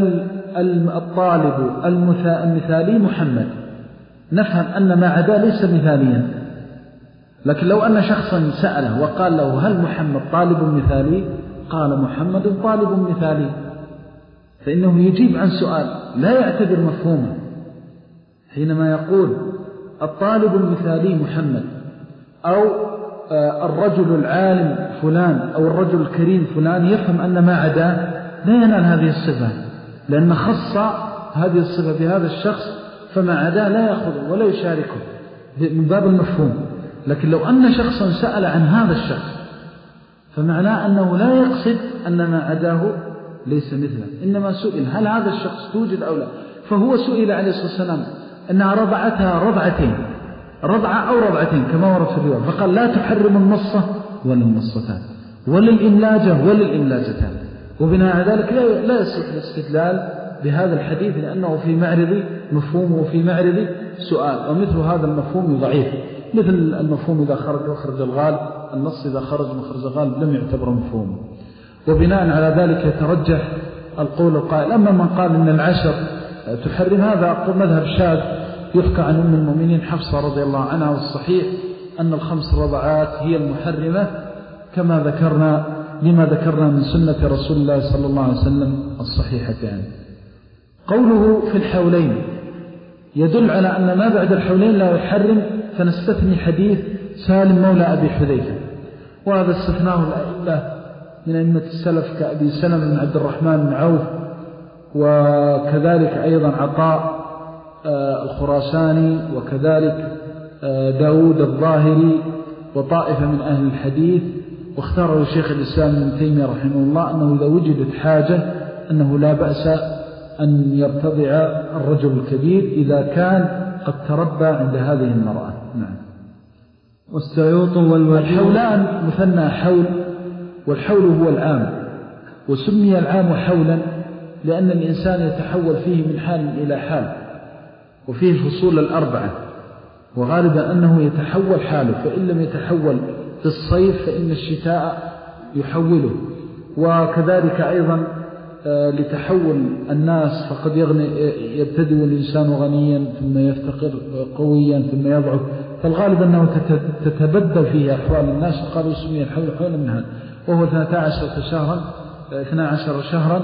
الطالب المثالي محمد، نفهم أن ما عدا ليس مثاليا. لكن لو أن شخصا سأله وقال له هل محمد طالب مثالي؟ قال محمد طالب مثالي، فإنه يجيب عن سؤال لا يعتبر مفهومه. حينما يقول الطالب المثالي محمد أو الرجل العالم فلان أو الرجل الكريم فلان، يفهم أن ما عداه لا ينال هذه الصفة، لأن خص هذه الصفة بهذا الشخص، فما عداه لا يأخذه ولا يشاركه من باب المفهوم. لكن لو أن شخصا سأل عن هذا الشخص فمعناه أنه لا يقصد أن ما عداه ليس مثله، إنما سئل هل هذا الشخص توجد أو لا. فهو سئل عليه الصلاة والسلام أنها رضعتها رضعتين، رضعة أو رضعتين كما ورد في الرواية، فقال لا تحرم النصة ولا النصتان ولا الإملاجة ولا الإملاجتان. وبناء على ذلك لا يصح الاستدلال بهذا الحديث، لأنه في معرض مفهومه وفي معرض سؤال، ومثل هذا المفهوم ضعيف، مثل المفهوم إذا خرج وخرج الغالب، النص إذا خرج وخرج الغالب لم يعتبر مفهوم. وبناء على ذلك يترجح القول القائل. أما من قال إن العشر تحرم، هذا مذهب شاذ يحكى عن أم المؤمنين حفصة رضي الله عنها، والصحيح أن الخمس رضعات هي المحرمة كما ذكرنا لما ذكرنا من سنة رسول الله صلى الله عليه وسلم الصحيحة يعني. قوله في الحولين يدل على أن ما بعد الحولين لا يحرم، فنستثني حديث سالم مولى أبي حذيفة، وهذا استثناه الأئمة من أئمة السلف كأبي سلمة بن عبد الرحمن بن عوف، وكذلك أيضا عطاء الخراساني، وكذلك داود الظاهري وطائفة من أهل الحديث. واختاره الشيخ الإسلام ابن تيمية رحمه الله أنه إذا وجدت حاجة أنه لا بأس أن يرتضع الرجل الكبير إذا كان قد تربى عند هذه المرأة. نعم.
والسيوط والوجوه.
الحولان مثنى حول، والحول هو العام، وسمي العام حولا لأن الإنسان يتحول فيه من حال إلى حال، وفيه الفصول الأربعة، وغالبا أنه يتحول حاله، فإن لم يتحول في الصيف فإن الشتاء يحوله. وكذلك أيضا لتحول الناس، فقد يغني يبتدئ الإنسان غنيا ثم يفتقر قويا ثم يضعف، فالغالب أنه تتبدل فيه أحوال الناس، وقالوا يسمي الحول حولا من هذا، وهو اثنتا عشرة شهرا اثنا عشر شهرا.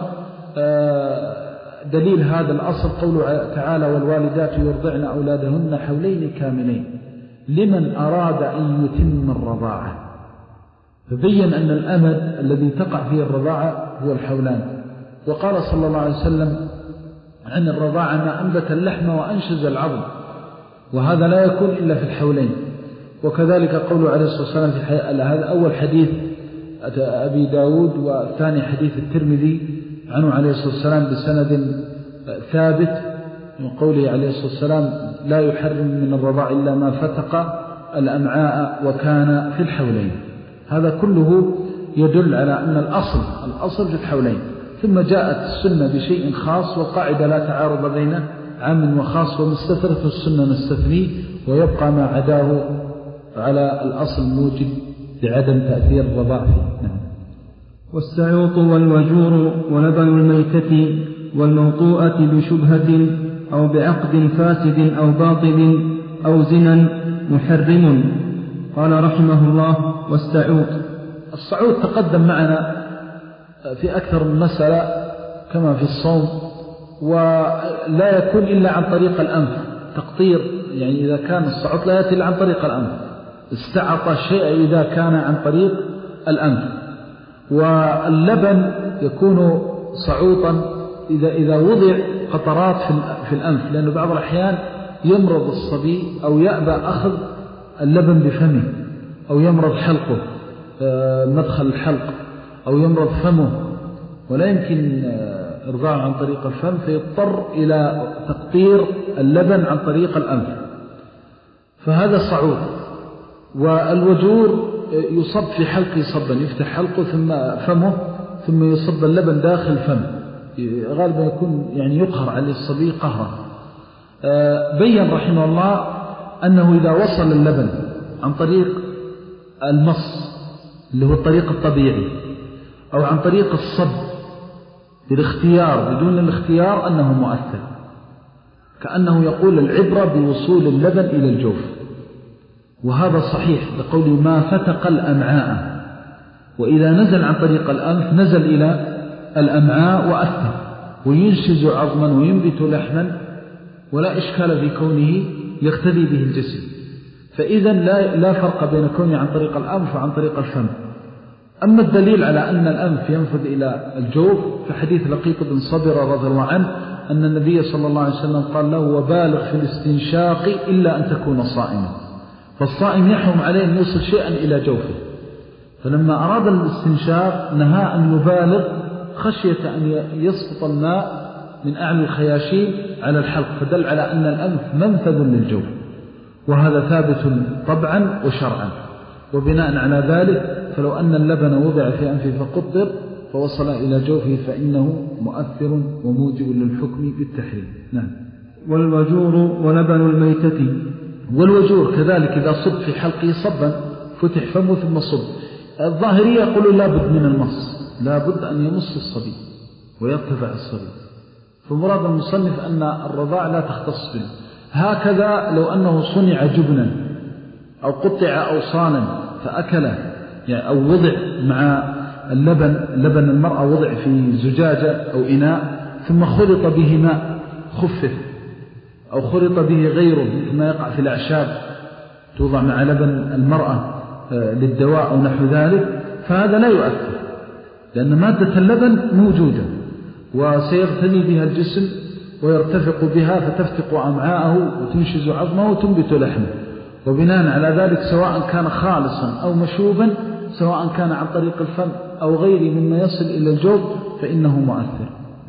دليل هذا الأصل قوله تعالى والوالدات يرضعن أولادهن حولين كاملين لمن أراد أن يتم الرضاعة، فبين أن الأمد الذي تقع فيه الرضاعة هو الحولان. وقال صلى الله عليه وسلم عن الرضاعة ما أنبت اللحم وأنشز العظم، وهذا لا يكون إلا في الحولين. وكذلك قوله عليه الصلاة والسلام في هذا أول حديث أبي داود، والثاني حديث الترمذي عنه عليه الصلاة والسلام بسند ثابت من قوله عليه الصلاة والسلام لا يحرم من الرضاع إلا ما فتق الأمعاء وكان في الحولين. هذا كله يدل على أن الأصل الأصل في الحولين، ثم جاءت السنة بشيء خاص، والقاعدة لا تعارض بين عام وخاص، ومستثنى في السنة نستثنيه، ويبقى ما عداه على الأصل الموجب بعدم تأثير الرضاع فيه. نعم.
والسعوط والوجور ولبن الميتة والموطوءة بشبهة أو بعقد فاسد أو باطل أو زنا محرم. قال رحمه الله والسعوط.
السعوط تقدم معنا في أكثر من مسألة كما في الصوم، ولا يكون إلا عن طريق الأنف تقطير، يعني إذا كان السعوط لا يأتي إلا عن طريق الأنف، استعط الشيء إذا كان عن طريق الأنف. واللبن يكون صعوطا إذا إذا وضع قطرات في الأنف، لأنه بعض الأحيان يمرض الصبي أو يأبى أخذ اللبن بفمه، أو يمرض حلقه مدخل الحلق، أو يمرض فمه ولا يمكن إرضاعه عن طريق الفم، فيضطر إلى تقطير اللبن عن طريق الأنف، فهذا صعود. والوجور يصب في حلقه صبا، يفتح حلقه ثم فمه ثم يصب اللبن داخل فم، غالبا يكون يعني يقهر على الصبي قهرا. بين رحمه الله أنه إذا وصل اللبن عن طريق المص اللي هو الطريق الطبيعي أو عن طريق الصب بالاختيار بدون الاختيار أنه مؤثر، كأنه يقول العبرة بوصول اللبن إلى الجوف، وهذا صحيح لقول ما فتق الأمعاء، وإذا نزل عن طريق الأنف نزل إلى الأمعاء وأثر وينشز عظما وينبت لحما، ولا إشكال في كونه يقتدي به الجسم. فإذا لا, لا فرق بين كونه عن طريق الأنف وعن طريق الفم. أما الدليل على أن الأنف ينفذ إلى الجوف فحديث لقيط بن صبر رضي الله عنه أن النبي صلى الله عليه وسلم قال له وبالغ في الاستنشاق إلا أن تكون صائما، فالصائم يحرم عليه أن يوصل شيئا إلى جوفه، فلما أراد الاستنشاق نهى أن يبالغ خشية أن يسقط الماء من أعلى الخياشيم على الحلق، فدل على أن الأنف منفذ للجوف، وهذا ثابت طبعا وشرعا. وبناء على ذلك فلو أن اللبن وضع في أنفه فقدر فوصل إلى جوفه فإنه مؤثر وموجب للحكم بالتحريم. نعم.
والوجور ولبن الميتة.
والوجور كذلك إذا صب في حلقه صبا فتح فمه ثم صب. الظاهرية يقولون لا بد من المص، لا بد أن يمص الصبي ويرتفع الصبي، فمراد المصنف أن الرضاع لا تختص به. هكذا لو أنه صنع جبنا أو قطع أوصانا فأكله يعني أو وضع مع اللبن، لبن المرأة وضع في زجاجة أو إناء ثم خلط به ماء خفف أو خلط به غيره مثل ما يقع في الأعشاب توضع مع لبن المرأة للدواء أو نحو ذلك، فهذا لا يؤثر لأن مادة اللبن موجودة وسيغتني بها الجسم ويرتفق بها فتفتق أمعاءه وتنشز عظمه وتنبت لحمه. وبناء على ذلك سواء كان خالصا أو مشوبا، سواء كان عن طريق الفم أو غيره مما يصل إلى الجوف فإنه مؤثر.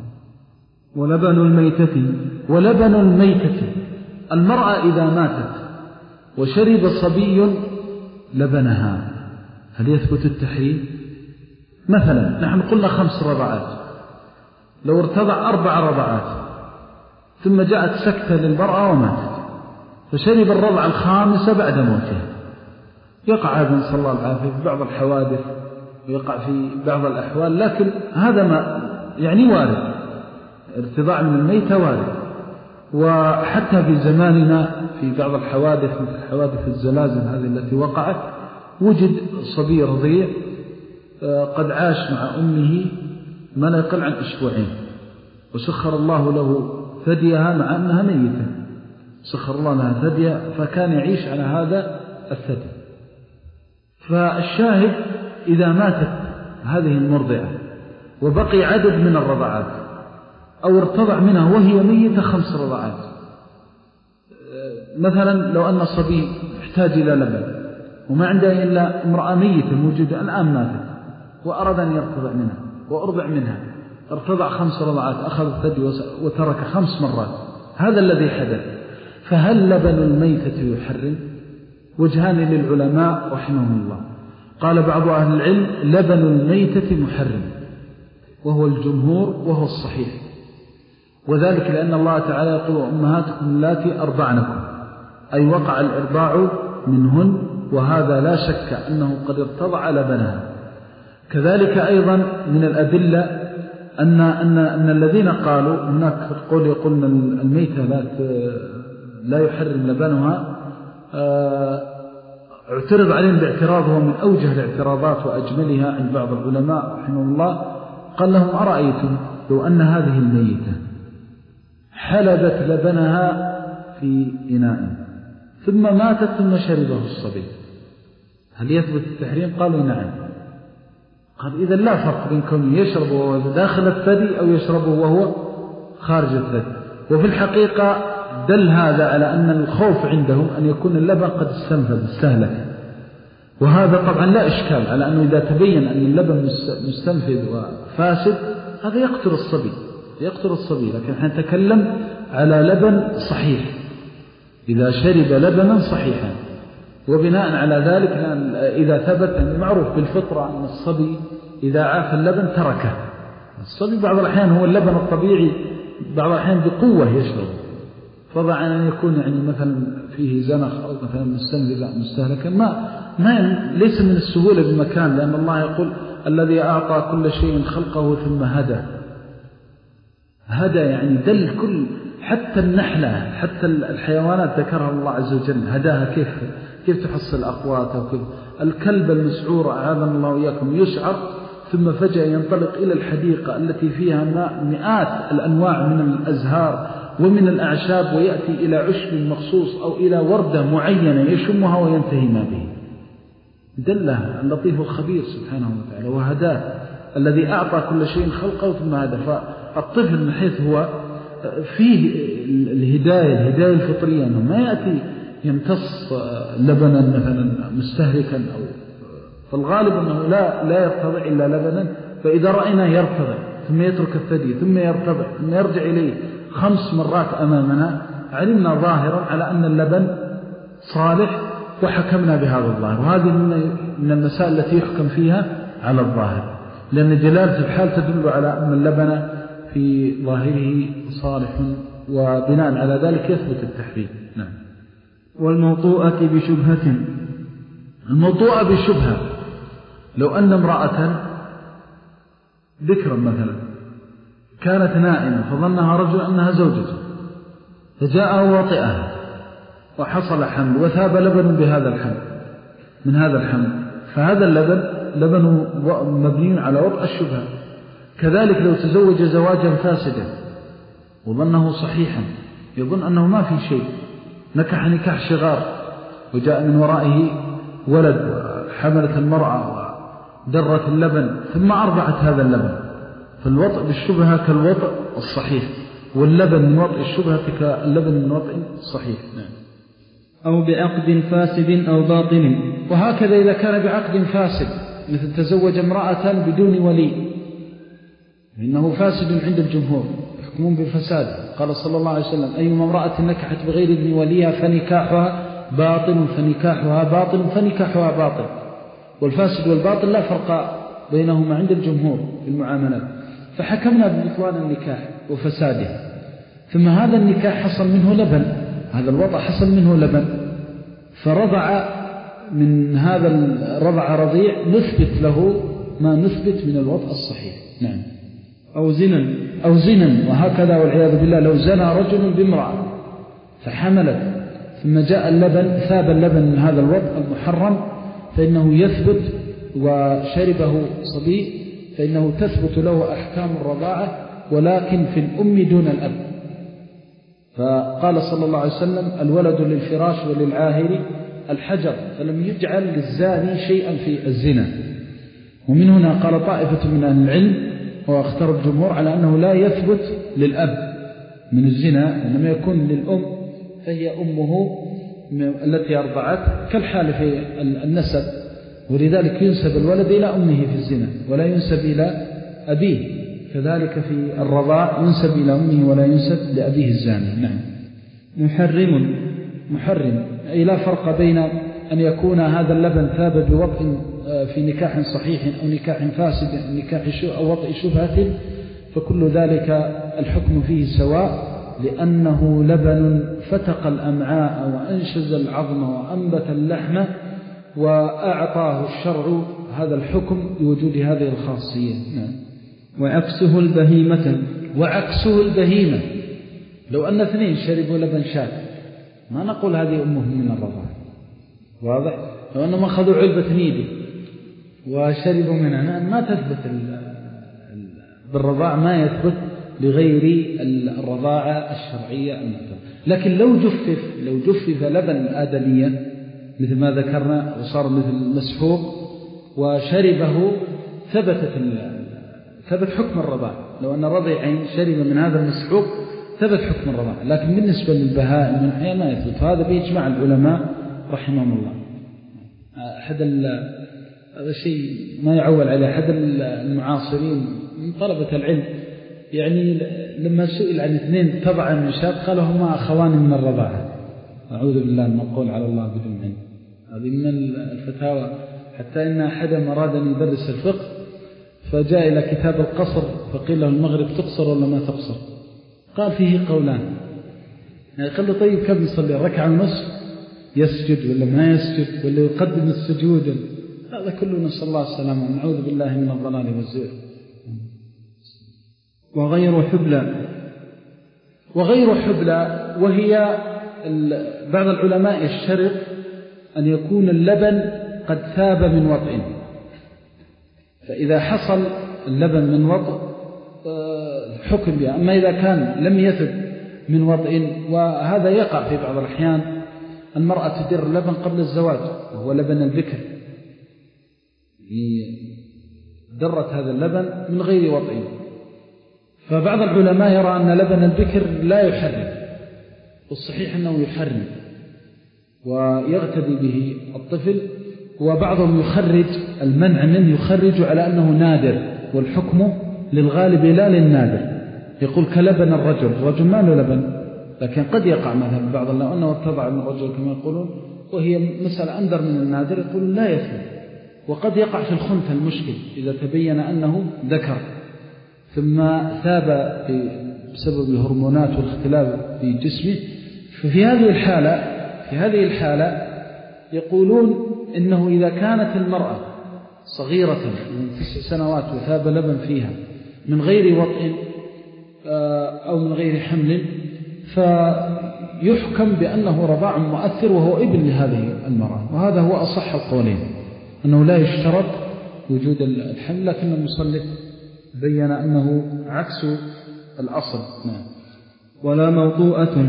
ولبن الميتة.
ولبن الميتة، المرأة إذا ماتت وشرب صبي لبنها هل يثبت التحريم؟ مثلا نحن قلنا خمس رضعات، لو ارتضع أربع رضعات ثم جاءت سكتة للمرأة وماتت فشرب الرضع الخامسة بعد موتها، يقع هذا نسأل الله العافية في بعض الحوادث ويقع في بعض الأحوال، لكن هذا ما يعني وارد، ارتضاع من الميتة وارد. وحتى في زماننا في بعض الحوادث مثل حوادث الزلازل هذه التي وقعت وجد صبي رضيع قد عاش مع أمه ما لا يقل عن أسبوعين، وسخر الله له ثديها مع أنها ميتة، سخر الله لها ثديها فكان يعيش على هذا الثدي. فالشاهد إذا ماتت هذه المرضعة وبقي عدد من الرضعات أو ارتضع منها وهي ميتة خمس رضعات، مثلا لو أن صبي احتاج إلى لبن وما عنده إلا امرأة ميتة موجودة الآن ماتت وأراد أن يرتضع منها وأرضع منها، ارتضع خمس رضعات أخذ الثدي وترك خمس مرات، هذا الذي حدث. فهل لبن الميتة يحرم؟ وجهان للعلماء رحمهم الله. قال بعض أهل العلم لبن الميتة محرم وهو الجمهور وهو الصحيح، وذلك لأن الله تعالى يقول أمهاتكم اللاتي أرضعنكم، أي وقع الإرضاع منهن، وهذا لا شك أنه قد ارتضع لبنها. كذلك أيضا من الأدلة أن, أن, أن الذين قالوا هناك قول يقولون الميتة لا, لا يحرم لبنها، اعترض عليهم باعتراضه من أوجه الاعتراضات وأجملها عند بعض العلماء رحمه الله، قال لهم أرأيتم لو أن هذه الميتة حلبت لبنها في إناء ثم ماتت ثم شربه الصبي هل يثبت التحريم؟ قالوا نعم. قال إذا لا فرق بين كونه يشرب وهو داخل الثدي أو يشربه وهو خارج الثدي. وفي الحقيقة دل هذا على أن الخوف عندهم أن يكون اللبن قد استنفذ استهلك، وهذا طبعا لا إشكال على أنه إذا تبين أن اللبن مستنفذ وفاسد هذا يقتل الصبي يقتل الصبي لكن نحن نتكلم على لبن صحيح إذا شرب لبنا صحيحا. وبناء على ذلك إذا ثبت أن معروف بالفطرة أن الصبي إذا عاف اللبن تركه، الصبي بعض الأحيان هو اللبن الطبيعي بعض الأحيان بقوة يشرب، فضلا أن يكون يعني مثلا فيه زنخ أو مثلا مستهلكا ما ما ليس من السهولة بمكان، لأن الله يقول الذي أعطى كل شيء خلقه ثم هدى. هدى يعني دل كل، حتى النحلة حتى الحيوانات ذكرها الله عز وجل هداها كيف كيف تحصل أقواتها. وكيف الكلب المسعور أعاذنا الله وإياكم يسعر ثم فجأة ينطلق إلى الحديقة التي فيها مئات الأنواع من الأزهار ومن الأعشاب ويأتي إلى عشب مخصوص أو إلى وردة معينة يشمها وينتهي ما به. دله اللطيف الخبير سبحانه وتعالى وهداه الذي أعطى كل شيء خلقه ثم هدى. فالطفل من حيث هو فيه الهداية الهداية الفطرية أنه ما يأتي يمتص لبنا مثلا مستهلكا أو فالغالب أنه لا لا يرتضع إلا لبنا، فإذا رأينا يرتضع ثم يترك الثدي ثم يرتضع ثم يرجع إليه خمس مرات أمامنا علمنا ظاهرا على أن اللبن صالح وحكمنا بهذا الظاهر. وهذه من المسائل التي يحكم فيها على الظاهر، لأن دلالة الحال تدل على أن اللبن في ظاهره صالح، وبناء على ذلك يثبت التحريم. نعم.
والموطوءة بشبهة.
الموطوءة بشبهة لو أن امرأة ذكرا مثلا كانت نائمة فظنها رجل أنها زوجته فجاء وطئها وحصل حمل وثاب لبن بهذا الحمل من هذا الحمل، فهذا اللبن لبن مبني على وطء الشبهة. كذلك لو تزوج زواجا فاسدا وظنه صحيحا يظن أنه ما في شيء، نكح نكاح شغار وجاء من ورائه ولد وحملت المرأة ودرت اللبن ثم أرضعت هذا اللبن، فالوطء بالشبهة كالوطء الصحيح، واللبن من وطء الشبهة كاللبن من وطء الصحيح.
أو بعقد فاسد أو باطل.
وهكذا إذا كان بعقد فاسد مثل تزوج امرأة بدون ولي إنه فاسد عند الجمهور يحكمون بالفساد. قال صلى الله عليه وسلم أيما امرأة نكحت بغير ابن وليها فنكاحها باطل فنكاحها باطل فنكاحها باطل. والفاسد والباطل لا فرق بينهما عند الجمهور في المعاملات، فحكمنا ببطلان النكاح وفساده. ثم هذا النكاح حصل منه لبن، هذا الوضع حصل منه لبن، فرضع من هذا الرضع رضيع نثبت له ما نثبت من الوضع الصحيح. نعم.
أو زنا
أو زنا وهكذا والعياذ بالله. لو زنى رجل بامرأة فحملت ثم جاء اللبن ثاب اللبن من هذا الوضع المحرم فإنه يثبت وشربه صبي فإنه تثبت له أحكام الرضاعة، ولكن في الأم دون الأب. فقال صلى الله عليه وسلم الولد للفراش وللعاهر الحجر، فلم يجعل للزاني شيئا في الزنا. ومن هنا قال طائفة من أهل العلم واختار الجمهور على أنه لا يثبت للأب من الزنا، إنما يكون للأم، فهي أمه التي أرضعت كالحال في النسب، ولذلك ينسب الولد إلى أمه في الزنا ولا ينسب إلى أبيه، كذلك في الرضاع ينسب إلى أمه ولا ينسب لأبيه الزاني. نعم.
محرم
محرم أي لا فرق بين أن يكون هذا اللبن ثاب بوطء في نكاح صحيح أو نكاح فاسد نكاح أو وطء شبهة، فكل ذلك الحكم فيه سواء، لأنه لبن فتق الأمعاء وأنشز العظم وأنبت اللحم، وأعطاه الشرع هذا الحكم بوجود هذه الخاصية. نعم.
وعكسه البهيمة.
وعكسه البهيمة لو أن اثنين شربوا لبن شاة ما نقول هذه أمهم من الرضاعة، واضح؟ لو أنهم أخذوا علبة نيدي وشربوا منها ما تثبت بالرضاعة، ما يثبت لغير الرضاعة الشرعية المعتبرة. لكن لو جفف لو جفف لبن آدميا مثل ما ذكرنا وصار مثل مسحوق وشربه ثبتت ثبت حكم الرضاعة. لو أن رضيعين شرب من هذا المسحوق ثبت حكم الرضاعة، لكن بالنسبة للبهائم والحيوان ما يثبت. هذا بيجمع العلماء رحمهم الله. أحد هذا شيء ما يعول عليه أحد المعاصرين من طلبة العلم، يعني لما سئل عن اثنين تضع من شاب قال هما أخوان من الرضاعة. أعوذ بالله من القول على الله بدون علم. هذه من الفتاوى، حتى إن أحدهم أراد أن يدرس الفقه فجاء إلى كتاب القصر فقيل له المغرب تقصر ولا ما تقصر؟ قال فيه قولان،
يعني خلي طيب كم يصلي ركعة ونصف يسجد ولا ما يسجد ولا يقدم السجود، هذا كله نسأل الله السلامة ونعوذ بالله من الضلال والزيغ.
وغير حبلى
وغير حبلى وهي بعض العلماء يشترط أن يكون اللبن قد ثاب من وطئ، فإذا حصل اللبن من وطئ حكم بها. أما إذا كان لم يثب من وطئ، وهذا يقع في بعض الأحيان، المرأة تدر اللبن قبل الزواج وهو لبن البكر، درت هذا اللبن من غير وطئ، فبعض العلماء يرى أن لبن البكر لا يحرم، والصحيح أنه يحرم ويغتدي به الطفل، وبعضهم يخرج المنع منه يخرج على أنه نادر، والحكم للغالب لا للنادر، يقول كلبن الرجل، الرجل ما له لبن، لكن قد يقع مثلا بعض الله أنه ارتضع من الرجل كما يقولون، وهي مسألة أندر من النادر، يقول لا يثم. وقد يقع في الخنث المشكل إذا تبين أنه ذكر ثم ثاب بسبب الهرمونات والاختلاف في جسمه، ففي هذه الحالة في هذه الحالة يقولون إنه إذا كانت المرأة صغيرة من تسع سنوات وثاب لبن فيها من غير وطئ أو من غير حمل، فيحكم بأنه رضاع مؤثر وهو ابن لهذه المرأة، وهذا هو أصح القولين، أنه لا يشترط وجود الحمل، لكن المصنف بين أنه عكس الأصل. نعم.
ولا موطوءة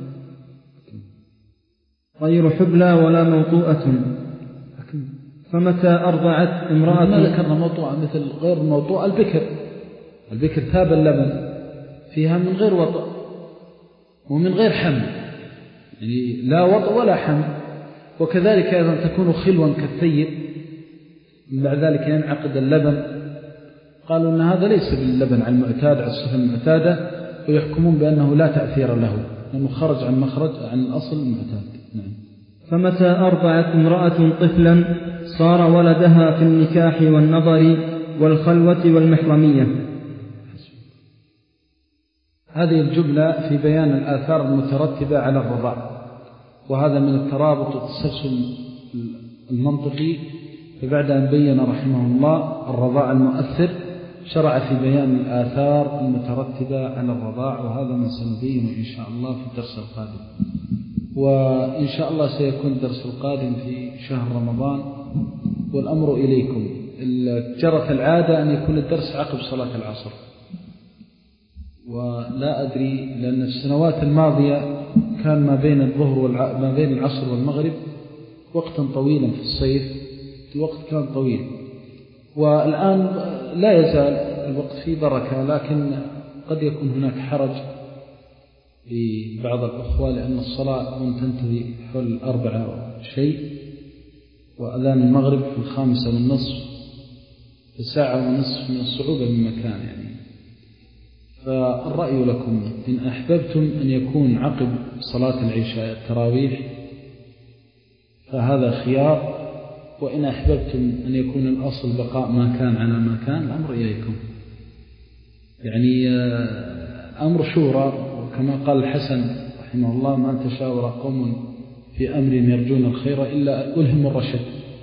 غير حبلى ولا موطوءة، فمتى أرضعت امرأة.
ما ذكرنا موطوءة مثل غير موطوء البكر، البكر ثاب اللبن فيها من غير وطء ومن غير حمل، يعني لا وطء ولا حمل، وكذلك أيضا تكون خلوا كالثيب بعد ذلك ينعقد اللبن، قالوا أن هذا ليس باللبن عن المعتاد على الصفة المعتادة، ويحكمون بأنه لا تأثير له لأنه خرج عن مخرج عن الأصل المعتاد. نعم.
فمتى أرضعت امرأة طفلا صار ولدها في النكاح والنظر والخلوة والمحرمية.
هذه الجملة في بيان الآثار المترتبة على الرضاع، وهذا من الترابط والتسلسل المنطقي، فبعد أن بين رحمه الله الرضاع المؤثر شرع في بيان الآثار المترتبة على الرضاع، وهذا من سنبينه إن شاء الله في الدرس القادم، وإن شاء الله سيكون الدرس القادم في شهر رمضان، والأمر إليكم. جرت العادة أن يكون الدرس عقب صلاة العصر، ولا أدري لأن السنوات الماضية كان ما بين الظهر والع... ما بين العصر والمغرب وقتا طويلا في الصيف، الوقت كان طويل، والآن لا يزال الوقت فيه بركة، لكن قد يكون هناك حرج لبعض الأخوة لأن الصلاة تنتهي حول الأربعة شيء، وأذان المغرب في الخامسة والنصف، في ساعة ونصف من الصعوبة من مكان يعني. فالرأي لكم إن أحببتم أن يكون عقب صلاة العشاء التراويح فهذا خيار، وإن أحببتم أن يكون الأصل بقاء ما كان على ما كان، الأمر إليكم، يعني أمر شورى، وكما قال الحسن رحمه الله ما تشاور قوم في أمر يرجون الخير إلا ألهم الرشد.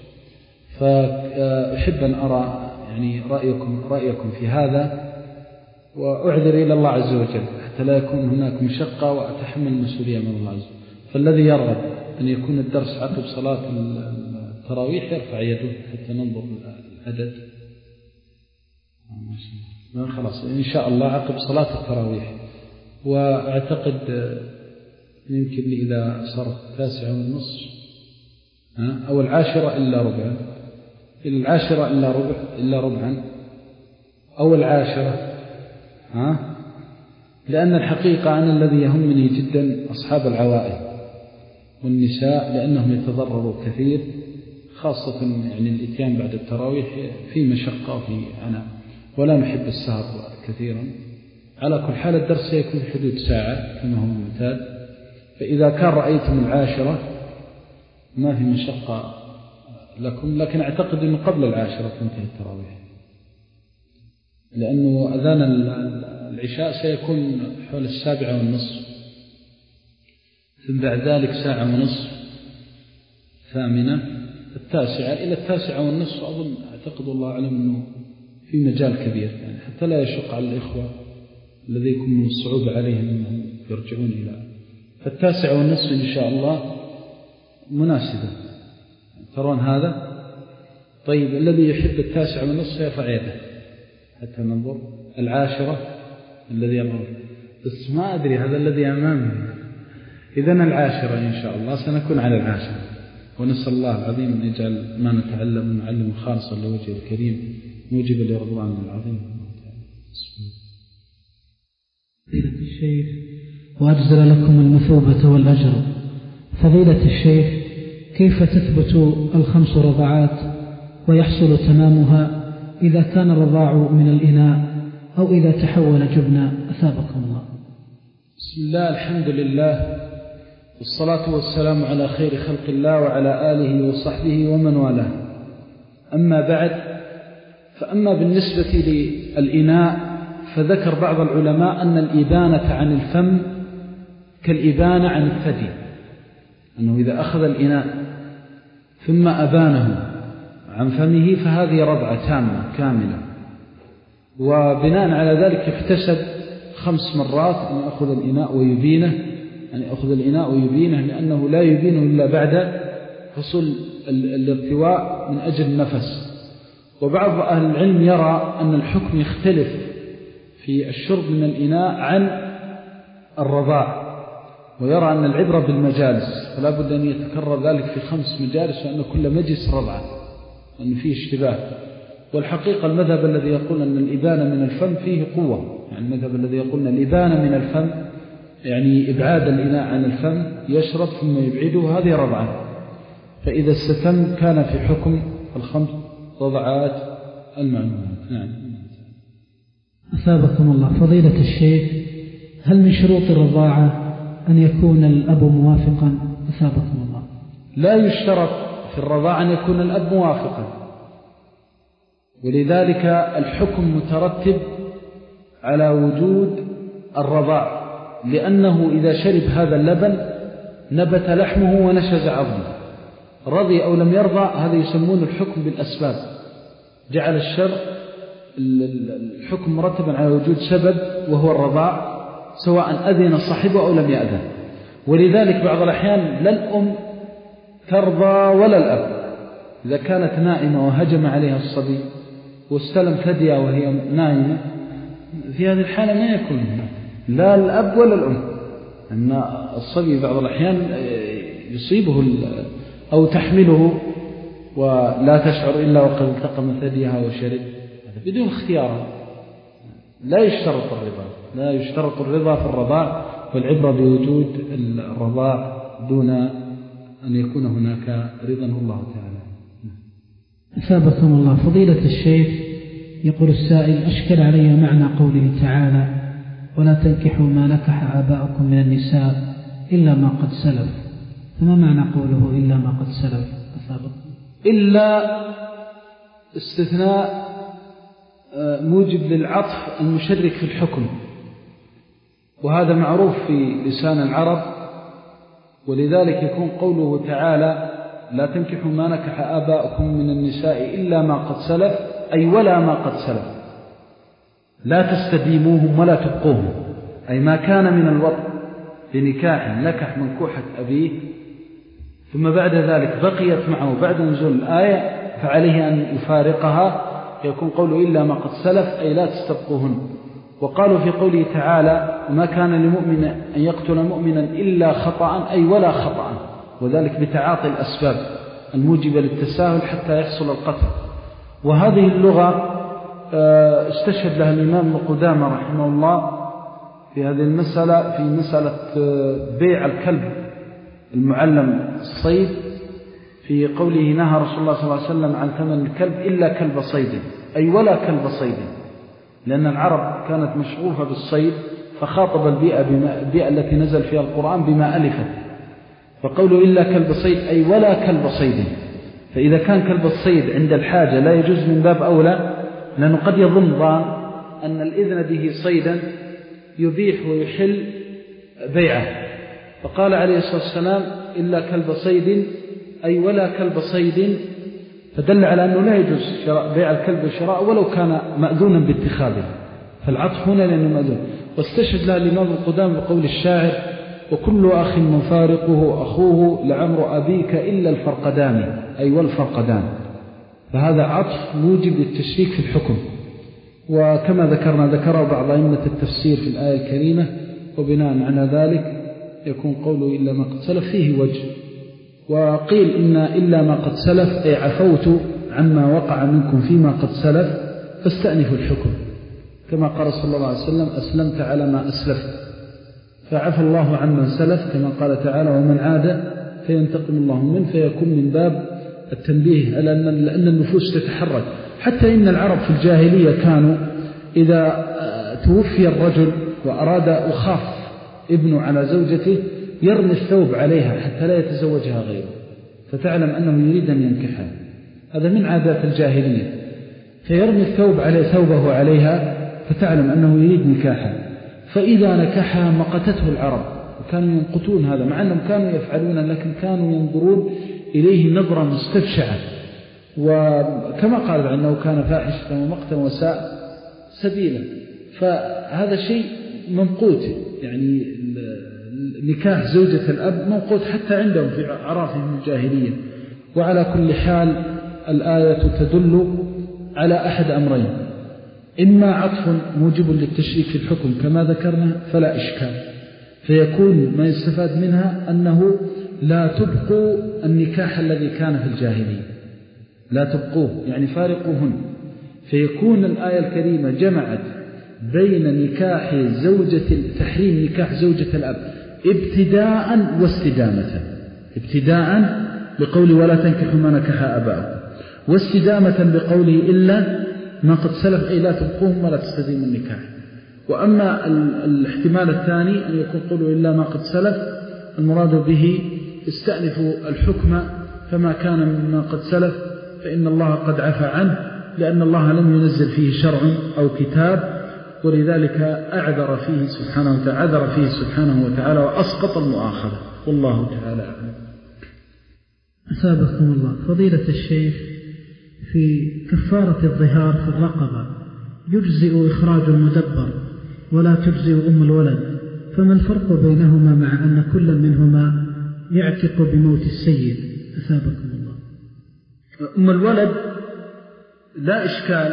فأحب أن أرى يعني رأيكم, رأيكم في هذا، وأعذر إلى الله عز وجل حتى لا يكون هناك مشقة وأتحمل المسؤولية من الله عز وجل. فالذي يرغب أن يكون الدرس عقب صلاة التراويح يرفع يده حتى ننظر العدد. خلاص إن شاء الله عقب صلاة التراويح، وأعتقد يمكن إذا صارت التاسعة والنصف أو العاشرة إلا ربع، إلى العاشرة إلا ربع إلا ربعا أو العاشرة، ها؟ لأن الحقيقة أنا الذي يهمني جدا أصحاب العوائل والنساء، لأنهم يتضرروا كثير، خاصة يعني الإتيان بعد التراويح في مشقة وفي عناء، ولا نحب السهر كثيرا. على كل حال الدرس سيكون حدود ساعة كما هو المعتاد، فإذا كان رأيتم العاشرة ما في مشقة لكم، لكن أعتقد أنه قبل العاشرة تنتهي التراويح، لأنه أذان العشاء سيكون حول السابعة والنصف، ثم بعد ذلك ساعة ونصف ثامنة، التاسعة إلى التاسعة والنصف أظن أعتقد الله أعلم أنه في مجال كبير، يعني حتى لا يشق على الإخوة الذي يكون من الصعوبة عليهم أنهم يرجعون إلى فالتاسعة والنصف إن شاء الله مناسبة. ترون هذا؟ طيب الذي يحب التاسعة والنصف يرفع يده حتى ننظر. العاشرة الذي يمر، بس ما أدري هذا الذي أمامي. إذن العاشرة إن شاء الله سنكون على العاشرة، ونسأل الله العظيم أن يجعل ما نتعلم ونعلم خالصا لوجهه الكريم موجبا لرضوانه العظيم.
فضيلة الشيخ وأجزل لكم المثوبة والأجر. فضيلة الشيخ، كيف تثبت الخمس رضعات ويحصل تمامها إذا كان الرضاع من الإناء أو إذا تحول جبنا؟ أثابكم الله.
بسم الله، الحمد لله، والصلاة والسلام على خير خلق الله وعلى آله وصحبه ومن والاه. أما بعد، فأما بالنسبة للإناء فذكر بعض العلماء أن الإبانة عن الفم كالإبانة عن الثدي، أنه إذا أخذ الإناء ثم أبانه عن فمه فهذه رضعة تامة كاملة، وبناء على ذلك يحتسب خمس مرات أن يأخذ الإناء ويبينه، أن يأخذ الإناء ويبينه، لأنه لا يبينه إلا بعد حصول الارتواء من أجل النفس. وبعض أهل العلم يرى أن الحكم يختلف في الشرب من الإناء عن الرضاع، ويرى أن العبرة بالمجالس، فلا بد أن يتكرر ذلك في خمس مجالس، وأن كل مجلس رضعة، وأن فيه اشتباه. والحقيقة المذهب الذي يقول أن الإبانة من الفم فيه قوة، يعني المذهب الذي يقول أن الإبانة من الفم يعني إبعاد الإناء عن الفم يشرب ثم يبعده، هذه رضعة. فإذا استتم كان في حكم الخمس رضعات المعلومات. نعم.
أثابكم الله. فضيلة الشيخ، هل من شروط الرضاعة أن يكون الأب موافقا؟ أثابكم الله.
لا يشترط في الرضاعة أن يكون الأب موافقا، ولذلك الحكم مترتب على وجود الرضاع، لأنه إذا شرب هذا اللبن نبت لحمه ونشز عظمه، رضي أو لم يرضى، هذا يسمون الحكم بالأسباب. جعل الشرع الحكم مرتبا على وجود سبب وهو الرضاع، سواء أذن صاحبه أو لم يأذن. ولذلك بعض الأحيان لا الأم ترضى ولا الأب، إذا كانت نائمة وهجم عليها الصبي واستلم ثديها وهي نائمة، في هذه الحالة ما يكون لا الأب ولا الأم، أن الصبي بعض الأحيان يصيبه أو تحمله ولا تشعر إلا وقد التقم ثديها وشرب، بدون اختيار. لا يشترط الرضا، لا يشترط الرضا في الرضاع، والعبرة بوجود الرضاع دون أن يكون هناك رضا الله تعالى.
أثابكم الله. فضيلة الشيخ، يقول السائل: أشكل علي معنى قوله تعالى: ولا تنكحوا ما نكح آباؤكم من النساء إلا ما قد سلف، فما معنى قوله إلا ما قد سلف؟ أثابكم.
إلا استثناء موجب للعطف المشرك في الحكم، وهذا معروف في لسان العرب، ولذلك يكون قوله تعالى: لا تنكحوا ما نكح آباؤكم من النساء إلا ما قد سلف، أي ولا ما قد سلف، لا تستديموهم ولا تبقوهم، أي ما كان من الوطء لنكاح نكح منكوحة أبيه ثم بعد ذلك بقيت معه بعد نزول الآية فعليه أن يفارقها، يكون قوله إلا ما قد سلف أي لا تستبقوهن. وقالوا في قوله تعالى: ما كان لمؤمن أن يقتل مؤمنا إلا خطأ، أي ولا خطأ، وذلك بتعاطي الأسباب الموجبة للتساهل حتى يحصل القتل. وهذه اللغة استشهد لها الإمام ابن قدامة رحمه الله في هذه المسألة، في مسألة بيع الكلب المعلم الصيد، في قوله: نهى رسول الله صلى الله عليه وسلم عن ثمن الكلب إلا كلب صيد، أي ولا كلب صيد، لأن العرب كانت مشغوفة بالصيد، فخاطب البيئة, البيئة التي نزل فيها القرآن بما ألفت، فقوله إلا كلب صيد أي ولا كلب صيد. فإذا كان كلب الصيد عند الحاجة لا يجوز من باب أولى، لأنه قد يظن ظان أن الإذن به صيدا يبيح ويحل بيعه، فقال عليه الصلاة والسلام إلا كلب صيد، أي ولا كلب صيد، فدل على أنه لا يجوز شراء بيع الكلب والشراء ولو كان مأذونا باتخاذه، فالعطف هنا لأنه مأذون. واستشهد لها الإمام القدام بقول الشاعر: وكل أخ مفارقه أخوه لعمر أبيك إلا الفرقدان، أي والفرقدان. فهذا عطف موجب للتشريك في الحكم، وكما ذكرنا ذكره بعض أئمة التفسير في الآية الكريمة، وبناء على ذلك يكون قوله إلا ما قد سلف فيه وجه. وقيل إن إلا ما قد سلف أي عفوت عما وقع منكم فيما قد سلف فاستأنفوا الحكم، كما قال صلى الله عليه وسلم: أسلمت على ما أسلفت، فعفى الله عما سلف، كما قال تعالى: ومن عاد فينتقم الله منه. فيكون من باب التنبيه على أن النفوس تتحرك. حتى إن العرب في الجاهلية كانوا إذا توفي الرجل وأراد وخاف ابنه على زوجته يرمي الثوب عليها حتى لا يتزوجها غيره، فتعلم أنه يريد أن ينكحها. هذا من عادات الجاهلية، فيرمي الثوب عليه ثوبه عليها فتعلم أنه يريد نكاحها، فإذا نكحها مقتته العرب، وكانوا ينقتون هذا مع أنهم كانوا يفعلون، لكن كانوا ينظرون إليه نظرة مستبشعة. وكما قال أنه كان فاحشة ومقتا وساء سبيلا، فهذا شيء ممقوت. يعني نكاح زوجة الأب موقوت حتى عندهم في أعرافهم الجاهلية. وعلى كل حال الآية تدل على أحد أمرين: إما عطف موجب للتشريك في الحكم كما ذكرنا فلا إشكال، فيكون ما يستفاد منها أنه لا تبقوا النكاح الذي كان في الجاهلية، لا تبقوه يعني فارقوهن. فيكون الآية الكريمة جمعت بين نكاح زوجة تحريم نكاح زوجة الأب ابتداء واستدامة. ابتداء بقول ولا تنكحوا ما نكح آباؤكم، واستدامة بقوله إلا ما قد سلف، أي لا تبقوهم ولا تستديم النكاح. وأما الاحتمال الثاني أن يكون قولوا إلا ما قد سلف، المراد به استأنفوا الحكم، فما كان مما قد سلف فإن الله قد عفى عنه، لأن الله لم ينزل فيه شرع أو كتاب، ولذلك أعذر فيه سبحانه وتعالى عذر فيه سبحانه وتعالى وأسقط المؤاخذة، والله تعالى أعلم.
أثابكم الله. فضيلة الشيخ، في كفارة الظهار في الرقبة يجزئ إخراج المدبر ولا تجزئ أم الولد، فما الفرق بينهما مع أن كل منهما يعتق بموت السيد؟ أثابكم الله.
أم الولد لا إشكال،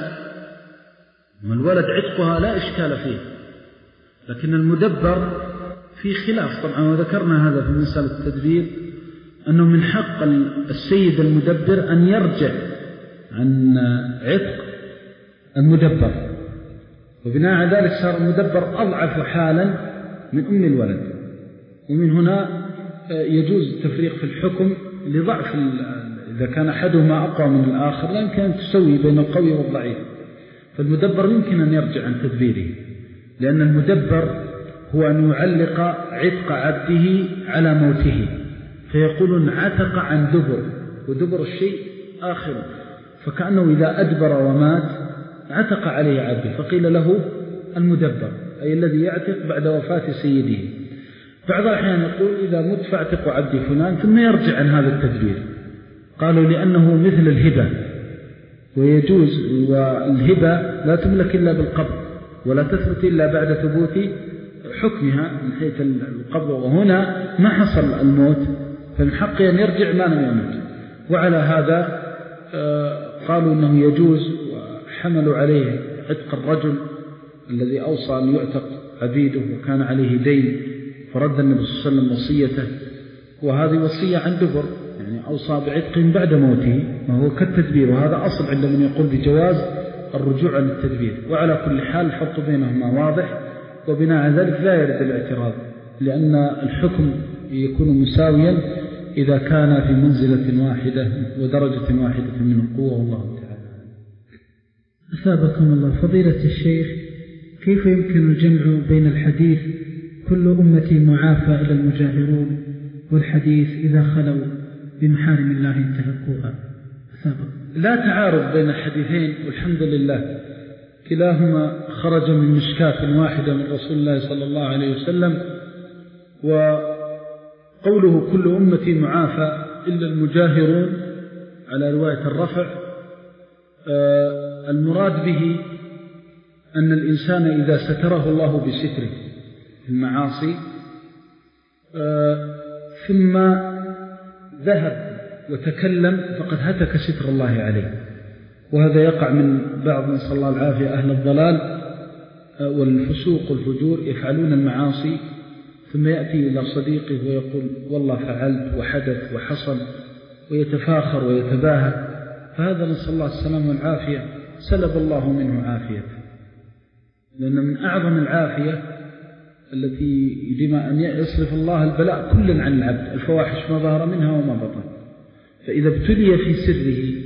أم الولد عتقها لا إشكال فيه، لكن المدبر في خلاف طبعا، وذكرنا هذا في مسألة التدبير، أنه من حق السيد المدبر أن يرجع عن عتق المدبر، وبناء على ذلك صار المدبر أضعف حالا من أم الولد. ومن هنا يجوز التفريق في الحكم لضعف، إذا كان أحدهما أقوى من الآخر لا يمكن أن تسوي بين القوي والضعيف، فالمدبر يمكن أن يرجع عن تدبيره، لأن المدبر هو أن يعلق عتق عبده على موته، فيقولون عتق عن دبر، ودبر الشيء آخر، فكأنه إذا أدبر ومات عتق عليه عبده، فقيل له المدبر، أي الذي يعتق بعد وفاة سيده. بعض الأحيان يقول إذا مت فاعتق عبدي فلان، ثم يرجع عن هذا التدبير. قالوا لأنه مثل الهبة، ويجوز، والهبة لا تملك إلا بالقبض، ولا تثبت إلا بعد ثبوت حكمها من حيث القبض، وهنا ما حصل الموت، فمن حقه أن يرجع ما لم يمت. وعلى هذا قالوا أنه يجوز، وحملوا عليه عتق الرجل الذي أوصى أن يعتق عبيده وكان عليه دين، فرد النبي صلى الله عليه وسلم وصيته، وهذه وصية عن دبر، يعني أوصى بعتق بعد موته، ما هو كالتدبير، وهذا أصل عند من يقول بجواز الرجوع عن التدبير. وعلى كل حال الفرق بينهما واضح، وبناء على ذلك لا يرد الاعتراض، لأن الحكم يكون مساويا إذا كان في منزلة واحدة ودرجة واحدة من القوة، والله تعالى.
أثابكم الله. فضيلة الشيخ، كيف يمكن الجمع بين الحديث كل أمتي معافى إلى المجاهرون والحديث إذا خلوا بمحارم الله انتهكوها؟ أثابكم.
لا تعارض بين الحديثين، والحمد لله كلاهما خرج من مشكاة واحدة من رسول الله صلى الله عليه وسلم، قوله كل أمتي معافى إلا المجاهرون على رواية الرفع، المراد به أن الإنسان إذا ستره الله بستره المعاصي ثم ذهب وتكلم فقد هتك ستر الله عليه. وهذا يقع من بعض من صلى الله العافية أهل الضلال والفسوق والفجور، يفعلون المعاصي ثم يأتي إلى صديقه ويقول والله فعلت وحدث وحصل ويتفاخر ويتباهى، فهذا نسأل الله السلامة والعافية سلب الله منه عافيته. لأن من أعظم العافية التي يجب أن يصرف الله البلاء كلا عن العبد، الفواحش ما ظهر منها وما بطن. فإذا ابتلي في سره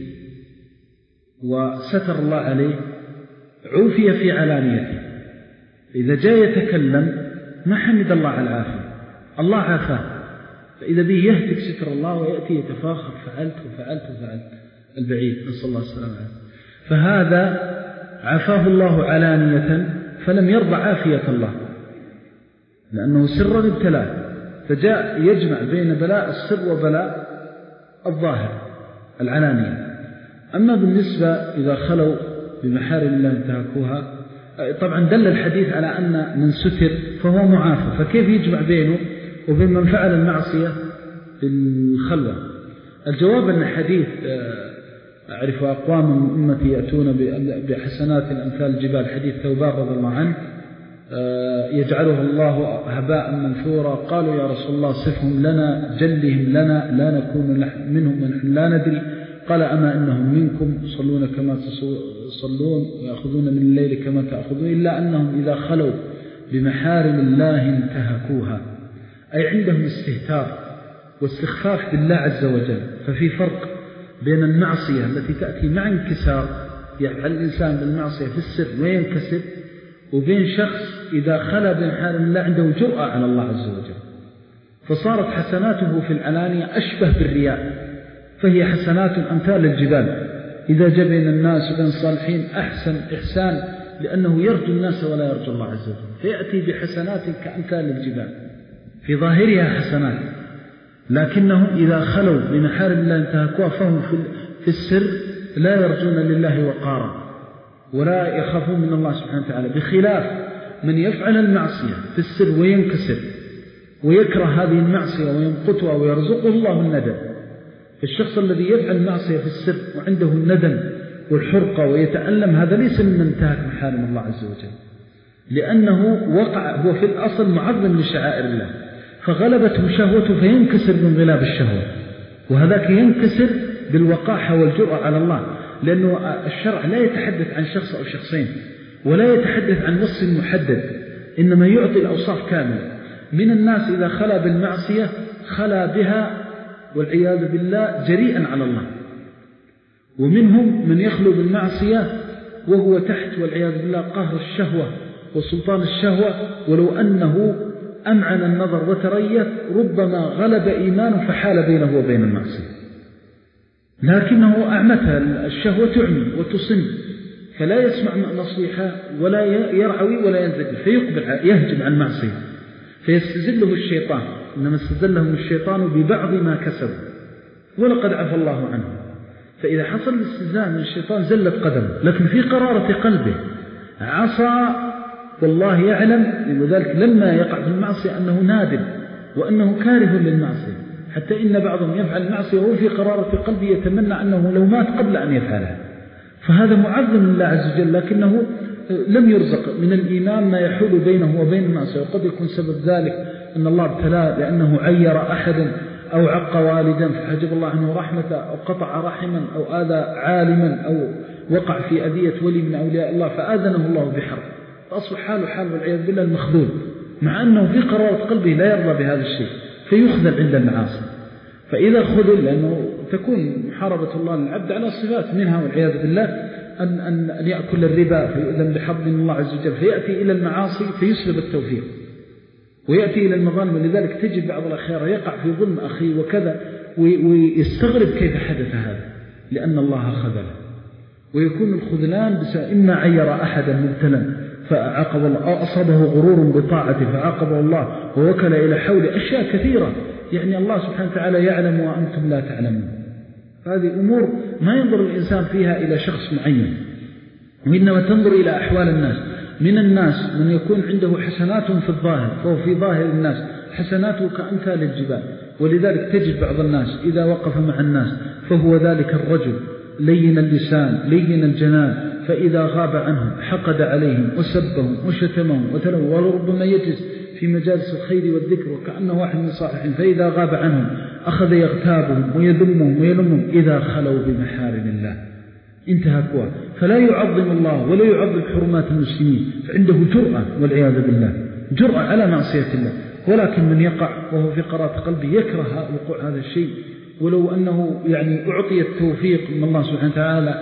وستر الله عليه عوفي في علانيته، إذا جاء يتكلم ما حمد الله على العافية، الله عافاه، فإذا به يهتك ستر الله ويأتي يتفاخر فعلت وفعلت وفعلت البعيد، نسأل الله السلامة. فهذا عافاه الله علانية فلم يرضى عافية الله لأنه سر ابتلاه، فجاء يجمع بين بلاء السر وبلاء الظاهر العلانية. أما بالنسبة إذا خلوا بمحارم الله انتهكوها، طبعا دل الحديث على أن من ستر فهو معافى، فكيف يجمع بينه وبين من فعل المعصية بالخلوة؟ الجواب أن الحديث أعرف أقوام من أمتي يأتون بحسنات أمثال الجبال، حديث ثوبان رضي الله عنه يجعله الله هباء منثورا، قالوا يا رسول الله صفهم لنا جلهم لنا لا نكون منهم ونحن لا ندري، قال أما إنهم منكم يصلون كما تصلون ويأخذون من الليل كما تأخذون، إلا أنهم إذا خلوا بمحارم الله انتهكوها، أي عندهم استهتار واستخفاف بالله عز وجل. ففي فرق بين المعصية التي تأتي مع انكسار، يفعل الإنسان بالمعصية في السر وينكسر، وبين شخص إذا خلى بمحارم الله عنده جرأة على الله عز وجل، فصارت حسناته في العلانية أشبه بالرياء، فهي حسنات أمثال الجبال إذا جاء بين الناس وبين الصالحين أحسن إحسان، لأنه يرجو الناس ولا يرجو الله عز وجل، فيأتي بحسنات كأمثال الجبال في ظاهرها حسنات، لكنهم إذا خلوا بمحارم الله انتهكوها فهم في السر لا يرجون لله وقارا ولا يخافون من الله سبحانه وتعالى، بخلاف من يفعل المعصية في السر وينكسر ويكره هذه المعصية ويمقتها ويرزقه الله الندم. فالشخص الذي يفعل المعصية في السر وعنده الندم والحرقة ويتألم، هذا ليس من انتهك محارم الله عز وجل، لأنه وقع هو في الأصل معظم لشعائر الله، فغلبته شهوته فينكسر من غلاب الشهوة، وهذاك ينكسر بالوقاحة والجرأة على الله، لأنه الشرع لا يتحدث عن شخص أو شخصين ولا يتحدث عن وصف محدد، إنما يعطي الأوصاف كاملة. من الناس إذا خلا بالمعصية خلا بها والعياذ بالله جريئا على الله، ومنهم من يخلو بالمعصية وهو تحت والعياذ بالله قهر الشهوة وسلطان الشهوة، ولو أنه أمعن النظر وتريث ربما غلب إيمانه فحال بينه وبين المعصية، لكنه أعمتها الشهوة تعمي وتصم، فلا يسمع نصيحة ولا يرعوي ولا ينزل، فيقبل يهجم عن المعصية فيستزله الشيطان، إنما استزلهم الشيطان ببعض ما كسبوا ولقد عفى الله عنه. فإذا حصل الاستزلال من الشيطان زلت قدمه، لكن في قرارة قلبه عصى والله يعلم، وذلك لما يقع في المعصية أنه نادم وأنه كاره للمعصية، حتى إن بعضهم يفعل المعصية وهو في قرارة قلبه يتمنى أنه لو مات قبل أن يفعلها، فهذا معظم لله عز وجل، لكنه لم يرزق من الإيمان ما يحول بينه وبين المعصية. وقد يكون سبب ذلك أن الله ابتلاه لأنه عير أحدا أو عق والدا فحجب الله عنه رحمته، أو قطع رحما، أو آذى عالما، أو وقع في أذية ولي من أولياء الله فآذنه الله بحرب، فأصبح حاله حال والعياذ بالله المخذول، مع أنه في قرارة قلبه لا يرضى بهذا الشيء، فيخذل عند المعاصي. فإذا خذل، لأنه تكون محاربة الله للعبد على صفات منها والعياذ بالله أن, أن, أن يأكل الربا فيؤذن بحظ من الله عز وجل، فيأتي إلى المعاصي فيسلب التوفيق، ويأتي إلى المظالم. ولذلك تجد بعض الأخيار يقع في ظلم أخيه وكذا ويستغرب كيف حدث هذا، لأن الله خذله. ويكون الخذلان إما عير أحدا مبتلا فعاقب الله، أو أصابه غرور بطاعته فعاقبه الله، ووكل إلى حول أشياء كثيرة يعني الله سبحانه وتعالى يعلم وأنتم لا تعلمون. هذه أمور ما ينظر الإنسان فيها إلى شخص معين، وإنما تنظر إلى أحوال الناس. من الناس من يكون عنده حسنات في الظاهر، فهو في ظاهر الناس حسناته كأمثال الجبال، ولذلك تجد بعض الناس إذا وقف مع الناس فهو ذلك الرجل لين اللسان لين الجنان، فإذا غاب عنهم حقد عليهم وسبهم وشتمهم وتلوه، وربما يجلس في مجالس الخير والذكر وكأنه واحد من صالحين، فإذا غاب عنهم أخذ يغتابهم ويذمهم ويلمهم إذا خلوا بمحارم الله انتهى كواه. فلا يعظم الله ولا يعظم حرمات المسلمين، فعنده جرأة والعياذ بالله، جرأة على معصية الله. ولكن من يقع وهو في قرارة قلبه يكره وقوع هذا الشيء، ولو أنه يعني أعطي التوفيق من الله سبحانه وتعالى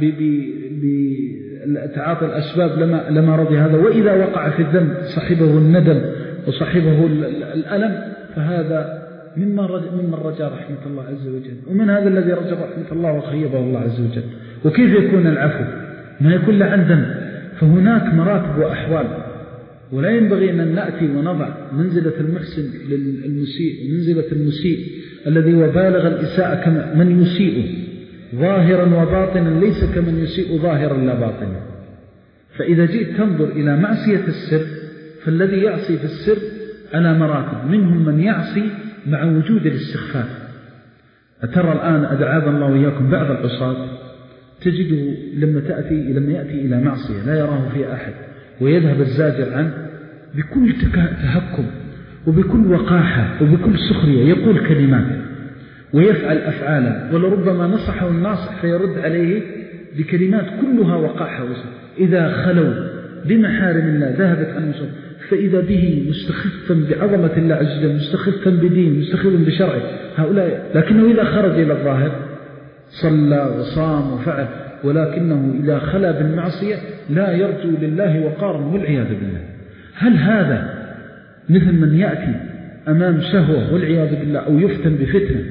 بتعاطي الأسباب لما, لما رضي هذا. وإذا وقع في الذنب صاحبه الندم وصاحبه الألم، فهذا ممن رجى رحمة الله عز وجل، ومن هذا الذي رجى رحمة الله وخيبه الله عز وجل. وكيف يكون العفو؟ ما يكون له عن ذنب. فهناك مراتب وأحوال، ولا ينبغي أن نأتي ونضع منزلة المحسن للمسيء ومنزلة المسيء الذي وبالغ الإساءة كمن يسيء ظاهرا وباطنا ليس كمن يسيء ظاهرا لا باطنا. فإذا جئت تنظر إلى معصية السر، فالذي يعصي في السر على مراتب، منهم من يعصي مع وجود الاستخفاف. أترى الآن أدعاذ الله وإياكم بعض العصاة تجده لما تأتي لما يأتي إلى معصية لا يراه في أحد ويذهب الزاجر عنه بكل تهكم وبكل وقاحة وبكل سخرية، يقول كلمات ويفعل أفعالا، ولربما نصحه الناصح فيرد عليه بكلمات كلها وقاحة وسخرية. إذا خلوا بمحارم الله ذهبت عنه صوت، فإذا به مستخفا بعظمة الله عز وجل، مستخفا بدين، مستخفا بشرعه هؤلاء. لكنه إذا خرج إلى الظاهر صلى وصام وفعل، ولكنه إذا خلا بالمعصية لا يرجو لله وقارا والعياذ بالله. هل هذا مثل من يأتي أمام شهوة والعياذ بالله أو يفتن بفتنة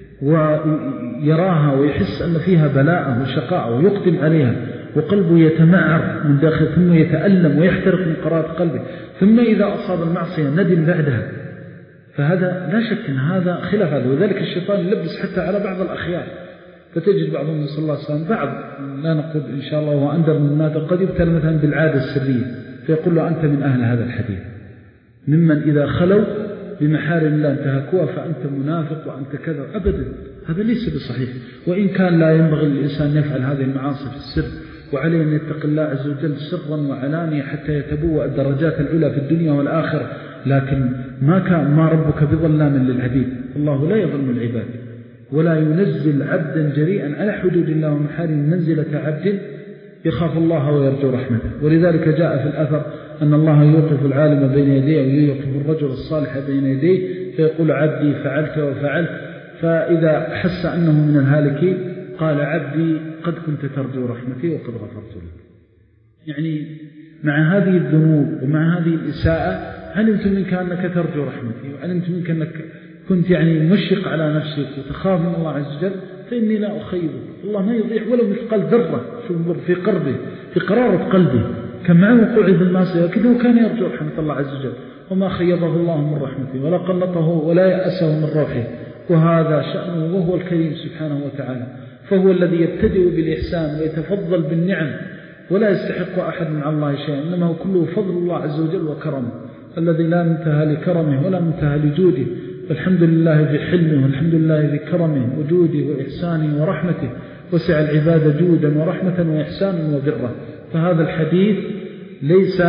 ويراها ويحس أن فيها بلاء وشقاء ويقدم عليها وقلبه يتمعر من داخل، ثم يتألم ويحترق من قرارة قلبه، ثم إذا أصاب المعصية ندم بعدها، فهذا لا شك أن هذا خلاف هذا. وذلك الشيطان يلبس حتى على بعض الأخيار، فتجد بعضهم صلى الله عليه وسلم بعض لا نقول إن شاء الله وأندر من الناس قد يبتل مثلا بالعادة السرية، فيقول له أنت من أهل هذا الحديث، ممن إذا خلوا بمحارم الله انتهكوها فأنت منافق وأنت كذا. أبدا، هذا ليس بصحيح. وإن كان لا ينبغي للإنسان يفعل هذه المعاصي في السر، وعليه أن يتقي الله عز وجل سرا وعلانية حتى يتبوأ الدرجات العلى في الدنيا والآخرة، لكن ما كان ما ربك بظلام للعبيد، الله لا يظلم العباد، ولا ينزل عبدا جريئا على حدود الله ومحارم منزلة عبد يخاف الله ويرجو رحمته. ولذلك جاء في الأثر أن الله يوقف العالم بين يديه ويوقف الرجل الصالح بين يديه فيقول عبدي فعلت وفعلت، فإذا حس أنه من الهالكين قال عبدي قد كنت ترجو رحمتي وقد غفرت لك. يعني مع هذه الذنوب ومع هذه الإساءة علمت منك أنك ترجو رحمتي، وعلمت منك أنك كنت يعني مشق على نفسك وتخاف من الله عز وجل، فإني لا أخيبك. الله ما يضيع ولو مثقال ذرة في قلبه، في قرارة قلبه، كان معه وقوعه بالمعصية لكنه كان يرجو رحمة الله عز وجل، وما خيبه الله من رحمته ولا قنطه ولا يأسه من روحه. وهذا شأنه وهو الكريم سبحانه وتعالى، فهو الذي يبتدئ بالإحسان ويتفضل بالنعم، ولا يستحق أحد مع الله شيئا، إنما هو كله فضل الله عز وجل وكرمه الذي لا منتهى لكرمه ولا منتهى لجوده. والحمد لله بحلمه، والحمد لله بكرمه وجوده وإحسانه ورحمته، وسع العباد جودا ورحمة وإحسانا وبرا. فهذا الحديث ليس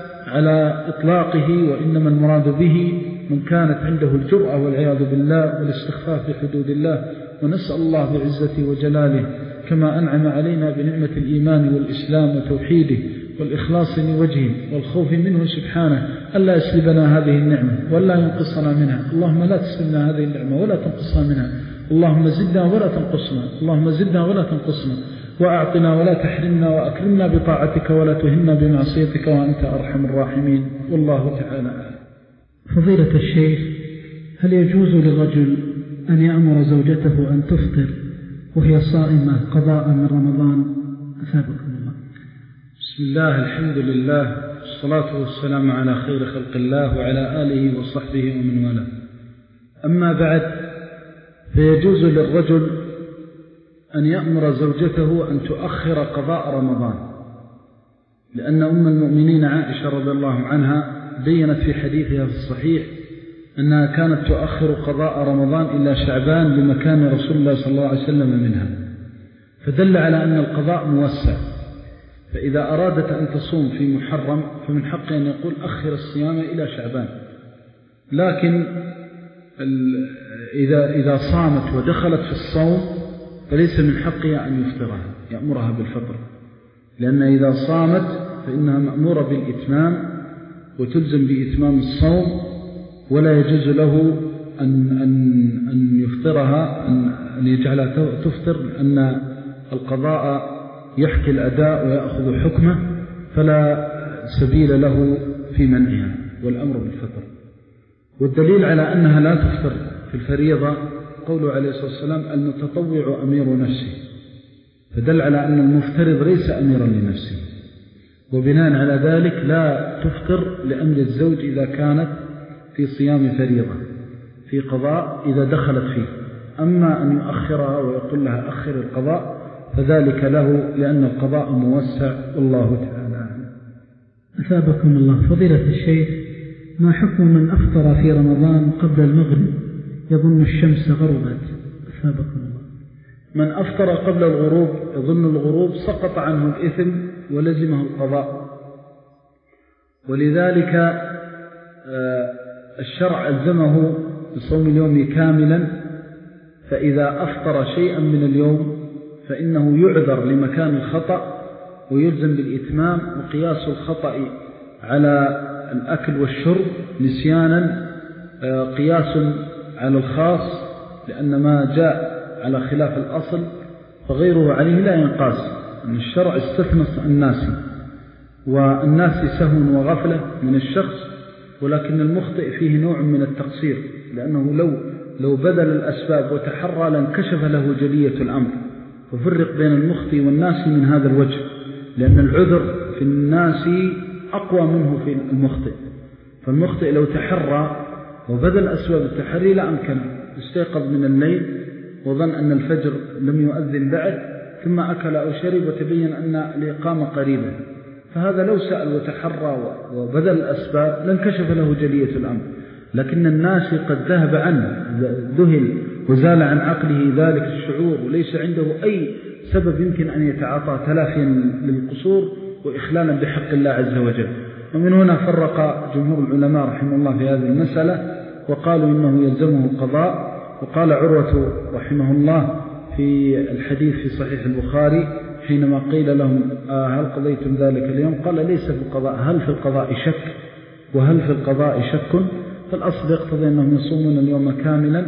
على إطلاقه، وإنما المراد به من كانت عنده الجرأة والعياذ بالله والاستخفاف في حدود الله. ونسأل الله بعزته وجلاله كما أنعم علينا بنعمة الإيمان والإسلام وتوحيده والإخلاص لوجهه والخوف منه سبحانه ألا يسلبنا هذه النعمة ولا ينقصنا منها. اللهم لا تسلبنا هذه النعمة ولا تنقصنا منها، اللهم زدنا ولا تنقصنا، اللهم زدنا ولا تنقصنا، وأعطنا ولا تحرمنا، وأكرمنا بطاعتك ولا تهنا بمعصيتك وأنت أرحم الراحمين. والله تعالى أعلم.
فضيلة الشيخ، هل يجوز للرجل أن يأمر زوجته أن تفطر وهي صائمة قضاء من رمضان؟ أثابكم الله.
بسم الله، الحمد لله، والصلاة والسلام على خير خلق الله وعلى آله وصحبه ومن والاه. أما بعد، فيجوز للرجل أن يأمر زوجته أن تؤخر قضاء رمضان، لأن أم المؤمنين عائشة رضي الله عنها بيّنت في حديثها في الصحيح أنها كانت تؤخر قضاء رمضان إلى شعبان لمكان رسول الله صلى الله عليه وسلم منها، فدل على أن القضاء موسع. فإذا أرادت أن تصوم في محرم فمن حقه أن يقول أخر الصيام إلى شعبان، لكن إذا, إذا صامت ودخلت في الصوم فليس من حقها أن يفطرها، يأمرها بالفطر، لأن إذا صامت فإنها مأمورة بالإتمام وتلزم بإتمام الصوم، ولا يجوز له أن, أن, أن يفطرها، أن, أن يجعلها تفطر، لأن القضاء يحكي الأداء ويأخذ حكمه، فلا سبيل له في منعها والأمر بالفطر. والدليل على أنها لا تفطر في الفريضة قوله عليه الصلاة والسلام المتطوع أمير نفسه، فدل على أن المفترض ليس أميرا لنفسه، وبناء على ذلك لا تفطر لأمر الزوج إذا كانت في صيام فريضة في قضاء إذا دخلت فيه. أما أن يؤخرها ويقول لها أخر القضاء فذلك له، لأن القضاء موسع، والله تعالى.
أثابكم الله. فضيلة الشيخ، ما حكم من أفطر في رمضان قبل المغرب يظن الشمس غربت؟ أثابكم الله.
من أفطر قبل الغروب يظن الغروب سقط عنه الإثم ولزمه القضاء، ولذلك الشرع ألزمه بصوم اليوم كاملا، فإذا أفطر شيئا من اليوم فإنه يعذر لمكان الخطأ ويلزم بالإتمام، وقياس الخطأ على الأكل والشرب نسيانا قياس على الخاص، لأن ما جاء على خلاف الأصل فغيره عليه لا ينقاس. أن الشرع استثنى الناس، والناس سهو وغفلة من الشخص، ولكن المخطئ فيه نوع من التقصير، لأنه لو لو بذل الأسباب وتحرى لانكشف له جلية الأمر. ففرق بين المخطئ والناس من هذا الوجه، لأن العذر في الناس أقوى منه في المخطئ. فالمخطئ لو تحرى وبذل أسباب التحري لأمكنه، استيقظ من الليل وظن أن الفجر لم يؤذن بعد، ثم أكل أو شرب وتبين أن الإقامة قريبة، فهذا لو سأل وتحرى وبذل الأسباب لانكشف له جلية الأمر. لكن الناس قد ذهب عنه، ذهل وزال عن عقله ذلك الشعور، وليس عنده أي سبب يمكن أن يتعاطى تلافيا للقصور وإخلالا بحق الله عز وجل. ومن هنا فرق جمهور العلماء رحمه الله في هذه المسألة، وقالوا إنه يلزمه القضاء. وقال عروة رحمه الله في الحديث في صحيح البخاري حينما قيل لهم آه هل قضيتم ذلك اليوم؟ قال ليس في القضاء، هل في القضاء شك؟ وهل في القضاء شك؟ فالأصل يقتضي أنهم يصومون اليوم كاملا،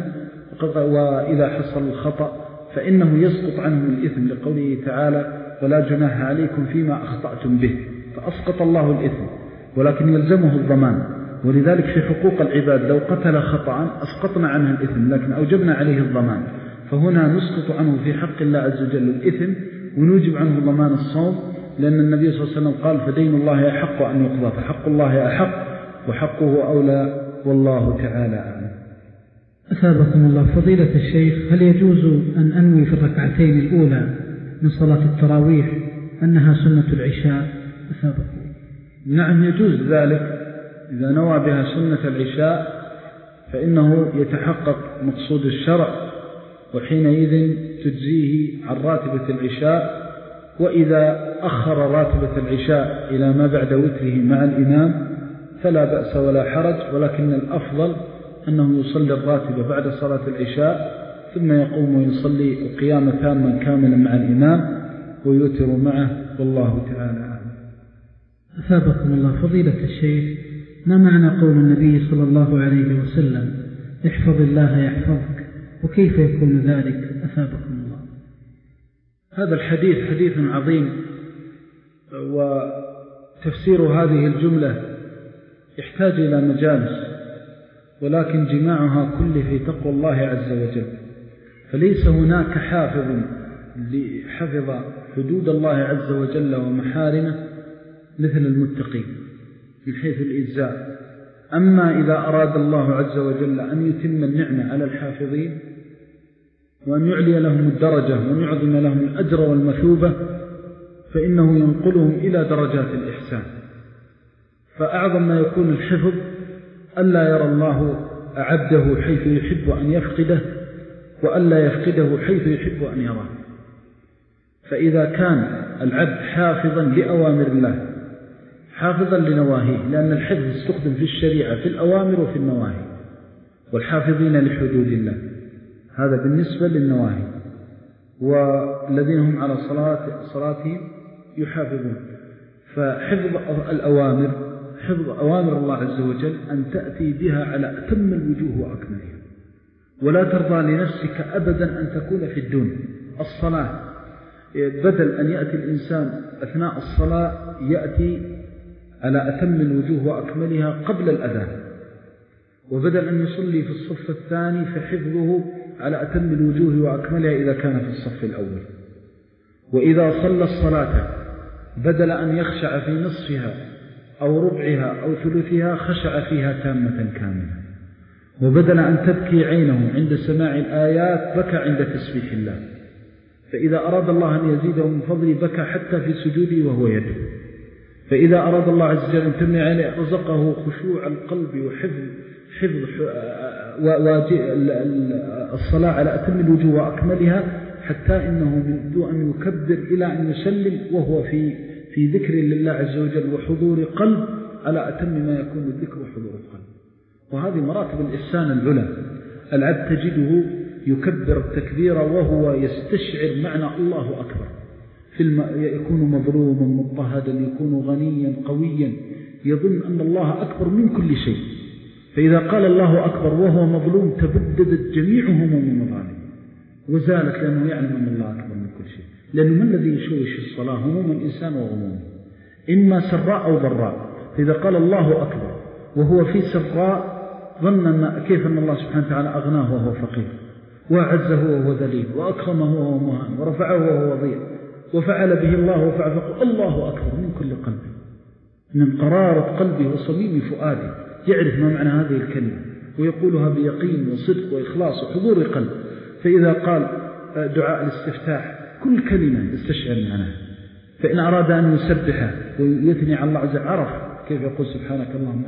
وإذا حصل الخطأ فإنه يسقط عنهم الإثم، لقوله تعالى ولا جناح عليكم فيما أخطأتم به، فأسقط الله الإثم، ولكن يلزمه الضمان. ولذلك في حقوق العباد لو قتل خطأ أسقطنا عنه الإثم، لكن أوجبنا عليه الضمان، فهنا نسقط عنه في حق الله عز وجل الإثم ونوجب عنه ضمان الصوم، لأن النبي صلى الله عليه وسلم قال فدين الله أحق أن يقضى، فحق الله أحق وحقه أولى، والله تعالى أعلم.
أثابكم الله. فضيلة الشيخ، هل يجوز أن أنوي في الركعتين الأولى من صلاة التراويح أنها سنة العشاء؟ أثابكم.
نعم يجوز ذلك، إذا نوى بها سنة العشاء فإنه يتحقق مقصود الشرع، وحينئذ تجزيه عن راتبة العشاء. وإذا أخر راتبة العشاء إلى ما بعد وتره مع الإمام فلا بأس ولا حرج، ولكن الأفضل أنه يصلي الراتبة بعد صلاة العشاء ثم يقوم ويصلي القيام تاما كاملا مع الإمام ويوتر معه، والله تعالى أعلم.
أثابكم الله. فضيلة الشيخ، ما معنى قول النبي صلى الله عليه وسلم احفظ الله يحفظك، وكيف يكون ذلك؟ أثابكم الله.
هذا الحديث حديث عظيم، وتفسير هذه الجملة يحتاج إلى مجالس، ولكن جماعها كله في تقوى الله عز وجل. فليس هناك حافظ لحفظ حدود الله عز وجل ومحارمه مثل المتقين من حيث الإجزاء.
أما إذا أراد الله عز وجل أن يتم النعمة على الحافظين وأن يعلي لهم الدرجة وأن يعظم لهم الأجر والمثوبة فإنه ينقلهم إلى درجات الإحسان. فأعظم ما يكون الحفظ ألا يرى الله عبده حيث يحب أن يفقده وألا يفقده حيث يحب أن يراه. فإذا كان العبد حافظا لأوامر الله حافظا لنواهيه، لأن الحفظ استخدم في الشريعة في الأوامر وفي النواهي، والحافظين لحدود الله، هذا بالنسبة للنواهي، والذين هم على صلاة صلاتهم يحافظون. فحفظ الأوامر حفظ أوامر الله عز وجل أن تأتي بها على أتم الوجوه وأكملها، ولا ترضى لنفسك أبدا أن تكون في الدون. الصلاة بدل أن يأتي الإنسان أثناء الصلاة يأتي على أتم الوجوه وأكملها قبل الأذان، وبدل أن يصلي في الصف الثاني فحفظه على أتم الوجوه وأكملها إذا كان في الصف الأول. وإذا صلى الصلاة بدل أن يخشع في نصفها أو ربعها أو ثلثها خشع فيها تامة كاملة. وبدل أن تبكي عينه عند سماع الآيات بكى عند تسبيح الله. فإذا أراد الله أن يزيده من فضل بكى حتى في سجوده وهو يدعو. فإذا أراد الله عز وجل أن تمنع عليه رزقه خشوع القلب وحفظ حفظ الصلاة على أتم الوجوه وأكملها، حتى إنه من دون أن يكبر إلى أن يسلم وهو في في ذكر لله عز وجل وحضور قلب على أتم ما يكون الذكر وحضور القلب. وهذه مراتب الإحسان العلى. العبد تجده يكبر التكبير وهو يستشعر معنى الله أكبر، في الم... يكون مظلوما مضطهدا، يكون غنيا قويا، يظن أن الله أكبر من كل شيء. فإذا قال الله أكبر وهو مظلوم تبددت جميع هموم المظالم وزالت، لأنه يعلم أن الله أكبر من كل شيء. لأنه ما الذي يشوش الصلاة؟ هموم الإنسان وغمومه، إما سراء أو ضراء. فإذا قال الله أكبر وهو في سراء ظن أن كيف أن الله سبحانه وتعالى أغناه وهو فقير، وأعزه وهو ذليل، وأكرمه وهو مهان، ورفعه وهو وضيع، وفعل به الله وفعل فقال الله أكبر من كل قلب، من قرارة قلبه وصميم فؤاده يعرف ما معنى هذه الكلمة ويقولها بيقين وصدق وإخلاص وحضور قلب. فإذا قال دعاء الاستفتاح كل كلمة يستشعر معناها. فإن أراد أن يسبح ويثني على الله عز وجل عرف كيف يقول سبحانك اللهم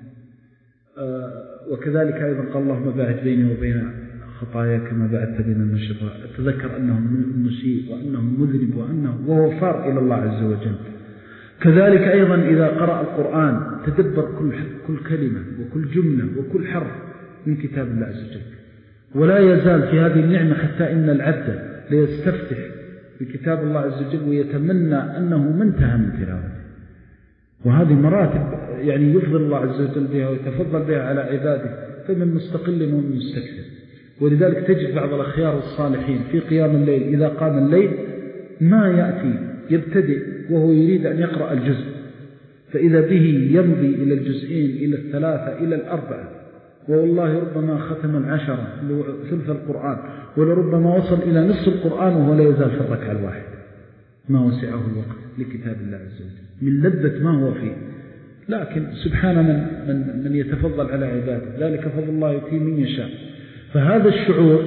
آه وكذلك أيضا قال اللهم باعد بيني وبين خطايا كما بعدت بين المشرق. تذكر أنه مسيء وأنه مذنب وأنه وهو فار إلى الله عز وجل. كذلك أيضا إذا قرأ القرآن تدبر كل كل كلمة وكل جملة وكل حرف من كتاب الله عز وجل، ولا يزال في هذه النعمة حتى إن العبد ليستفتح بكتاب الله عز وجل ويتمنى أنه ما انتهى من تلاوته. وهذه مراتب يعني يفضل الله عز وجل بها ويتفضل بها على عباده، فمن مستقل ومن مستكثر. ولذلك تجد بعض الأخيار الصالحين في قيام الليل إذا قام الليل ما يأتي يبتدئ وهو يريد أن يقرأ الجزء، فإذا به يمضي إلى الجزئين إلى الثلاثة إلى الأربعة، والله ربما ختم العشرة ثلث القرآن، ولربما وصل إلى نصف القرآن وهو لا يزال في الركعة الواحدة، ما وسعه الوقت لكتاب الله عز وجل من لذة ما هو فيه. لكن سبحان من, من, من يتفضل على عباده، ذلك فضل الله يؤتيه من يشاء. فهذا الشعور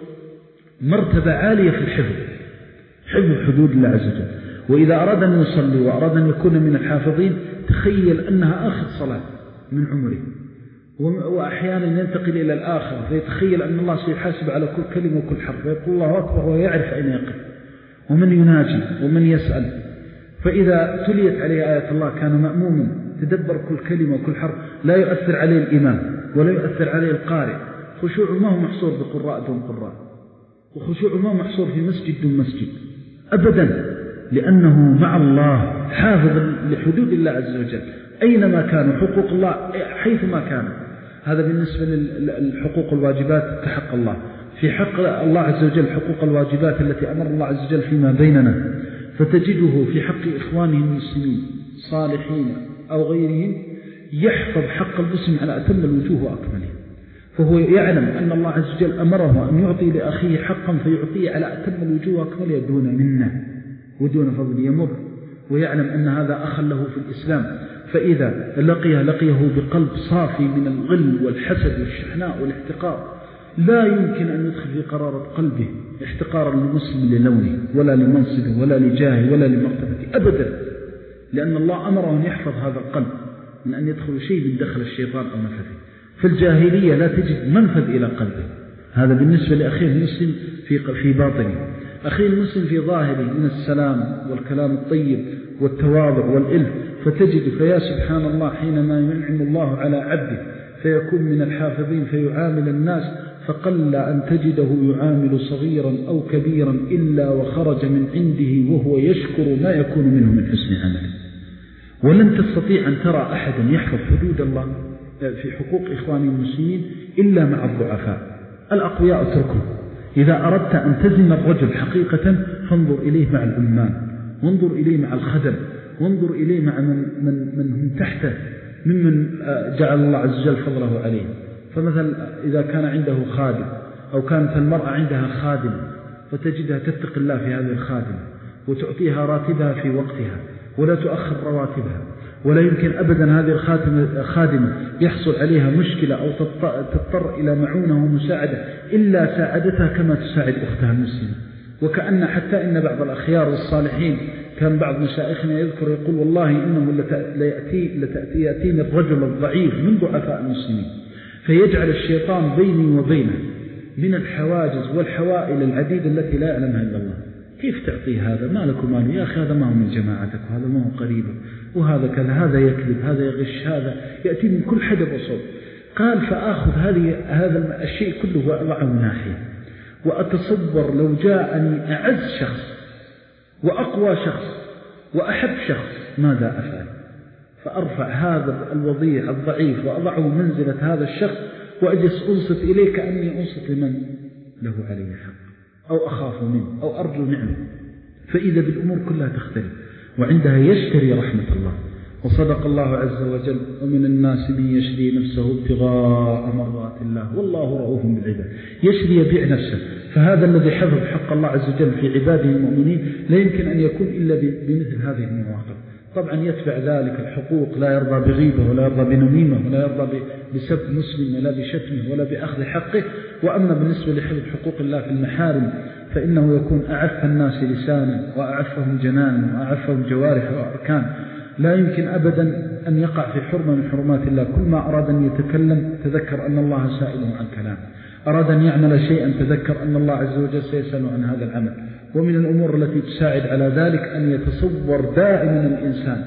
مرتبة عالية في الحفظ، حفظ حدود الله عز وجل. وإذا أراد أن يصلي وأراد أن يكون من الحافظين تخيل أنها آخر صلاة من عمره، وأحيانا ينتقل إلى الآخرة فيتخيل أن الله سيحاسب على كل كلمة وكل حرف، ويقول الله أكبر ويعرف أين يقف ومن يناجي ومن يسأل. فإذا تليت عليه آية الله كان مأموما تدبر كل كلمة وكل حرف، لا يؤثر عليه الإمام ولا يؤثر عليه القارئ. خشوع ما هو محصور بقراء دون قراء، وخشوع ما هو محصور في مسجد دون مسجد أبدا، لأنه مع الله حافظ لحدود الله عز وجل أينما كان، حقوق الله حيثما كان. هذا بالنسبة للحقوق الواجبات كحق الله. في حق الله عز وجل حقوق الواجبات التي أمر الله عز وجل فيما بيننا، فتجده في حق إخوانه المسلمين صالحين أو غيرهم يحفظ حق المسلم على أتم الوجوه وأكمله. فهو يعلم أن الله عز وجل أمره أن يعطي لأخيه حقا فيعطيه على أتم الوجوه وأكمله دون منه ودون فضل، يمر ويعلم أن هذا أخا له في الإسلام فإذا لقيه لقيه بقلب صافي من الغل والحسد والشحناء والاحتقار، لا يمكن أن يدخل في قرارة قلبه احتقارا للمسلم للونه ولا لمنصبه ولا لجاهه ولا لمرتبته أبدا، لأن الله أمره أن يحفظ هذا القلب من أن يدخل شيء من دخل الشيطان أو نفذه. في الجاهلية لا تجد منفذ إلى قلبه. هذا بالنسبة لأخيه المسلم في في باطنه. أخيه المسلم في ظاهره من السلام والكلام الطيب والتواضع والإلف، فتجد فيا سبحان الله حينما ينعم الله على عبده فيكون من الحافظين فيعامل الناس، فقل أن تجده يعامل صغيرا أو كبيرا إلا وخرج من عنده وهو يشكر ما يكون منه من حسن عمله. ولن تستطيع أن ترى أحدا يحفظ حدود الله في حقوق إخوانه المسلمين إلا مع الضعفاء. الأقوياء اتركهم. إذا أردت أن تزن الرجل حقيقة فانظر إليه مع الأمان، وانظر إليه مع الخدم، وانظر إليه مع من, من, من هم تحته ممن جعل الله عز وجل فضله عليه. فمثلا إذا كان عنده خادم أو كانت المرأة عندها خادم فتجدها تتقي الله في هذه الخادم وتعطيها راتبها في وقتها ولا تؤخر رواتبها، ولا يمكن أبدا هذه الخادمة يحصل عليها مشكلة أو تضطر إلى معونة ومساعدة إلا ساعدتها كما تساعد أختها المسلمة. وكأن حتى إن بعض الأخيار والصالحين كان بعض مشايخنا يذكر يقول والله إنه لتأتي لتأتي يأتيني الرجل الضعيف من ضعفاء المسلمين فيجعل الشيطان بيني وبينه من الحواجز والحوائل العديدة التي لا يعلمها إلا الله. كيف تعطي هذا؟ ما لك وماله يا أخي، هذا ما هو من جماعتك وهذا ما هو قريبك وهذا كذا، هذا يكذب هذا يغش هذا يأتي من كل حدب وصوب. قال فآخذ هذه هذا الشيء كله وأضعه ناحية، وأتصور لو جاءني أعز شخص وأقوى شخص وأحب شخص ماذا أفعل؟ فأرفع هذا الوضيع الضعيف وأضعه منزلة هذا الشخص وأجلس أنصت إليه كأني أنصت لمن له علي حق أو أخاف منه أو أرجو نعمه. فإذا بالأمور كلها تختلف، وعندها يشتري رحمة الله. وصدق الله عز وجل ومن الناس من يشري نفسه ابتغاء مرضات الله والله رؤوف بالعباد. يشري يبيع نفسه. فهذا الذي حفظ حق الله عز وجل في عباده المؤمنين لا يمكن أن يكون إلا بمثل هذه المواقف. طبعا يتبع ذلك الحقوق، لا يرضى بغيبة ولا يرضى بنميمة ولا يرضى بسب مسلم ولا بشتمه ولا بأخذ حقه. وأما بالنسبة لحفظ حقوق الله في المحارم فإنه يكون أعف الناس لسانا وأعفهم جنانا وأعفهم جوارح وأركان. لا يمكن أبدا أن يقع في حرمة من حرمات الله. كل ما أراد أن يتكلم تذكر أن الله سائله عن كلام، أراد أن يعمل شيئا تذكر أن الله عز وجل سيسأله عن هذا العمل. ومن الأمور التي تساعد على ذلك أن يتصور دائما الإنسان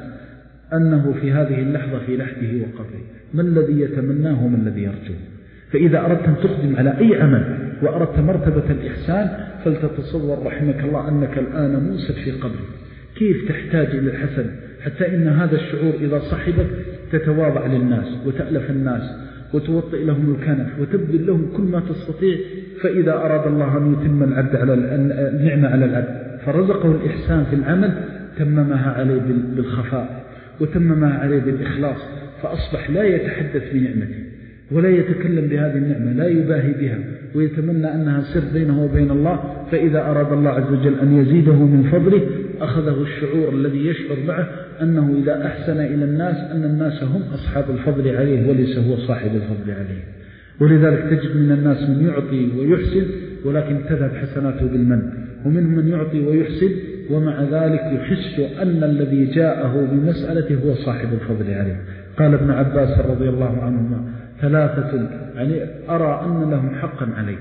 أنه في هذه اللحظة في لحده وقبره، ما الذي يتمناه وما الذي يرجوه. فإذا أردت أن تقدم على أي عمل وأردت مرتبة الإحسان فلتتصور رحمك الله أنك الآن موسد في قبرك، كيف تحتاج إلى الحسن، حتى إن هذا الشعور إذا صحبك تتواضع للناس وتألف الناس وتوطئ لهم الكنف وتبذل لهم كل ما تستطيع. فإذا أراد الله أن يتم العبد على النعمة على العبد فرزقه الإحسان في العمل تممها عليه بالخفاء وتممها عليه بالإخلاص، فأصبح لا يتحدث بنعمته ولا يتكلم بهذه النعمة، لا يباهي بها ويتمنى أنها سر بينه وبين الله. فإذا أراد الله عز وجل أن يزيده من فضله أخذه الشعور الذي يشعر معه أنه إذا أحسن إلى الناس أن الناس هم أصحاب الفضل عليه وليس هو صاحب الفضل عليه. ولذلك تجد من الناس من يعطي ويحسن ولكن تذهب حسناته بالمن، ومنهم من يعطي ويحسن ومع ذلك يحس أن الذي جاءه بمسألته هو صاحب الفضل عليه. قال ابن عباس رضي الله عنهما ثلاثة يعني أرى أن لهم حقا علي،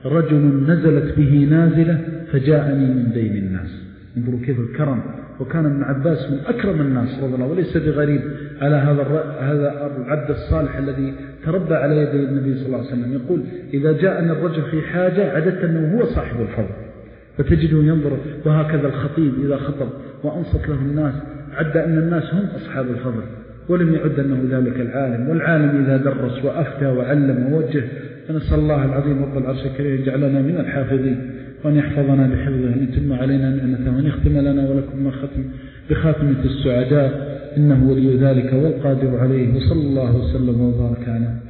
رجل نزلت به نازلة فجاءني من بين الناس. انظروا كيف الكرم. وكان ابن عباس من أكرم الناس رضي الله، وليس بغريب على هذا هذا العبد الصالح الذي تربى على يدي النبي صلى الله عليه وسلم. يقول إذا جاءني الرجل في حاجة عددت أنه هو صاحب الفضل، فتجده ينظر. وهكذا الخطيب إذا خطب وأنصت له الناس عد أن الناس هم أصحاب الفضل ولم يعد أنه ذلك العالم. والعالم إذا درس وأفتى وعلم ووجه. فنسأل الله العظيم رب العرش الكريم يجعلنا من الحافظين وأن يحفظنا بحفظه، وأن يتم علينا نعمته، وأن يختم لنا ولكم ما ختم بخاتمة السعداء، إنه ولي ذلك والقادر عليه. وصلى الله وسلم وبارك على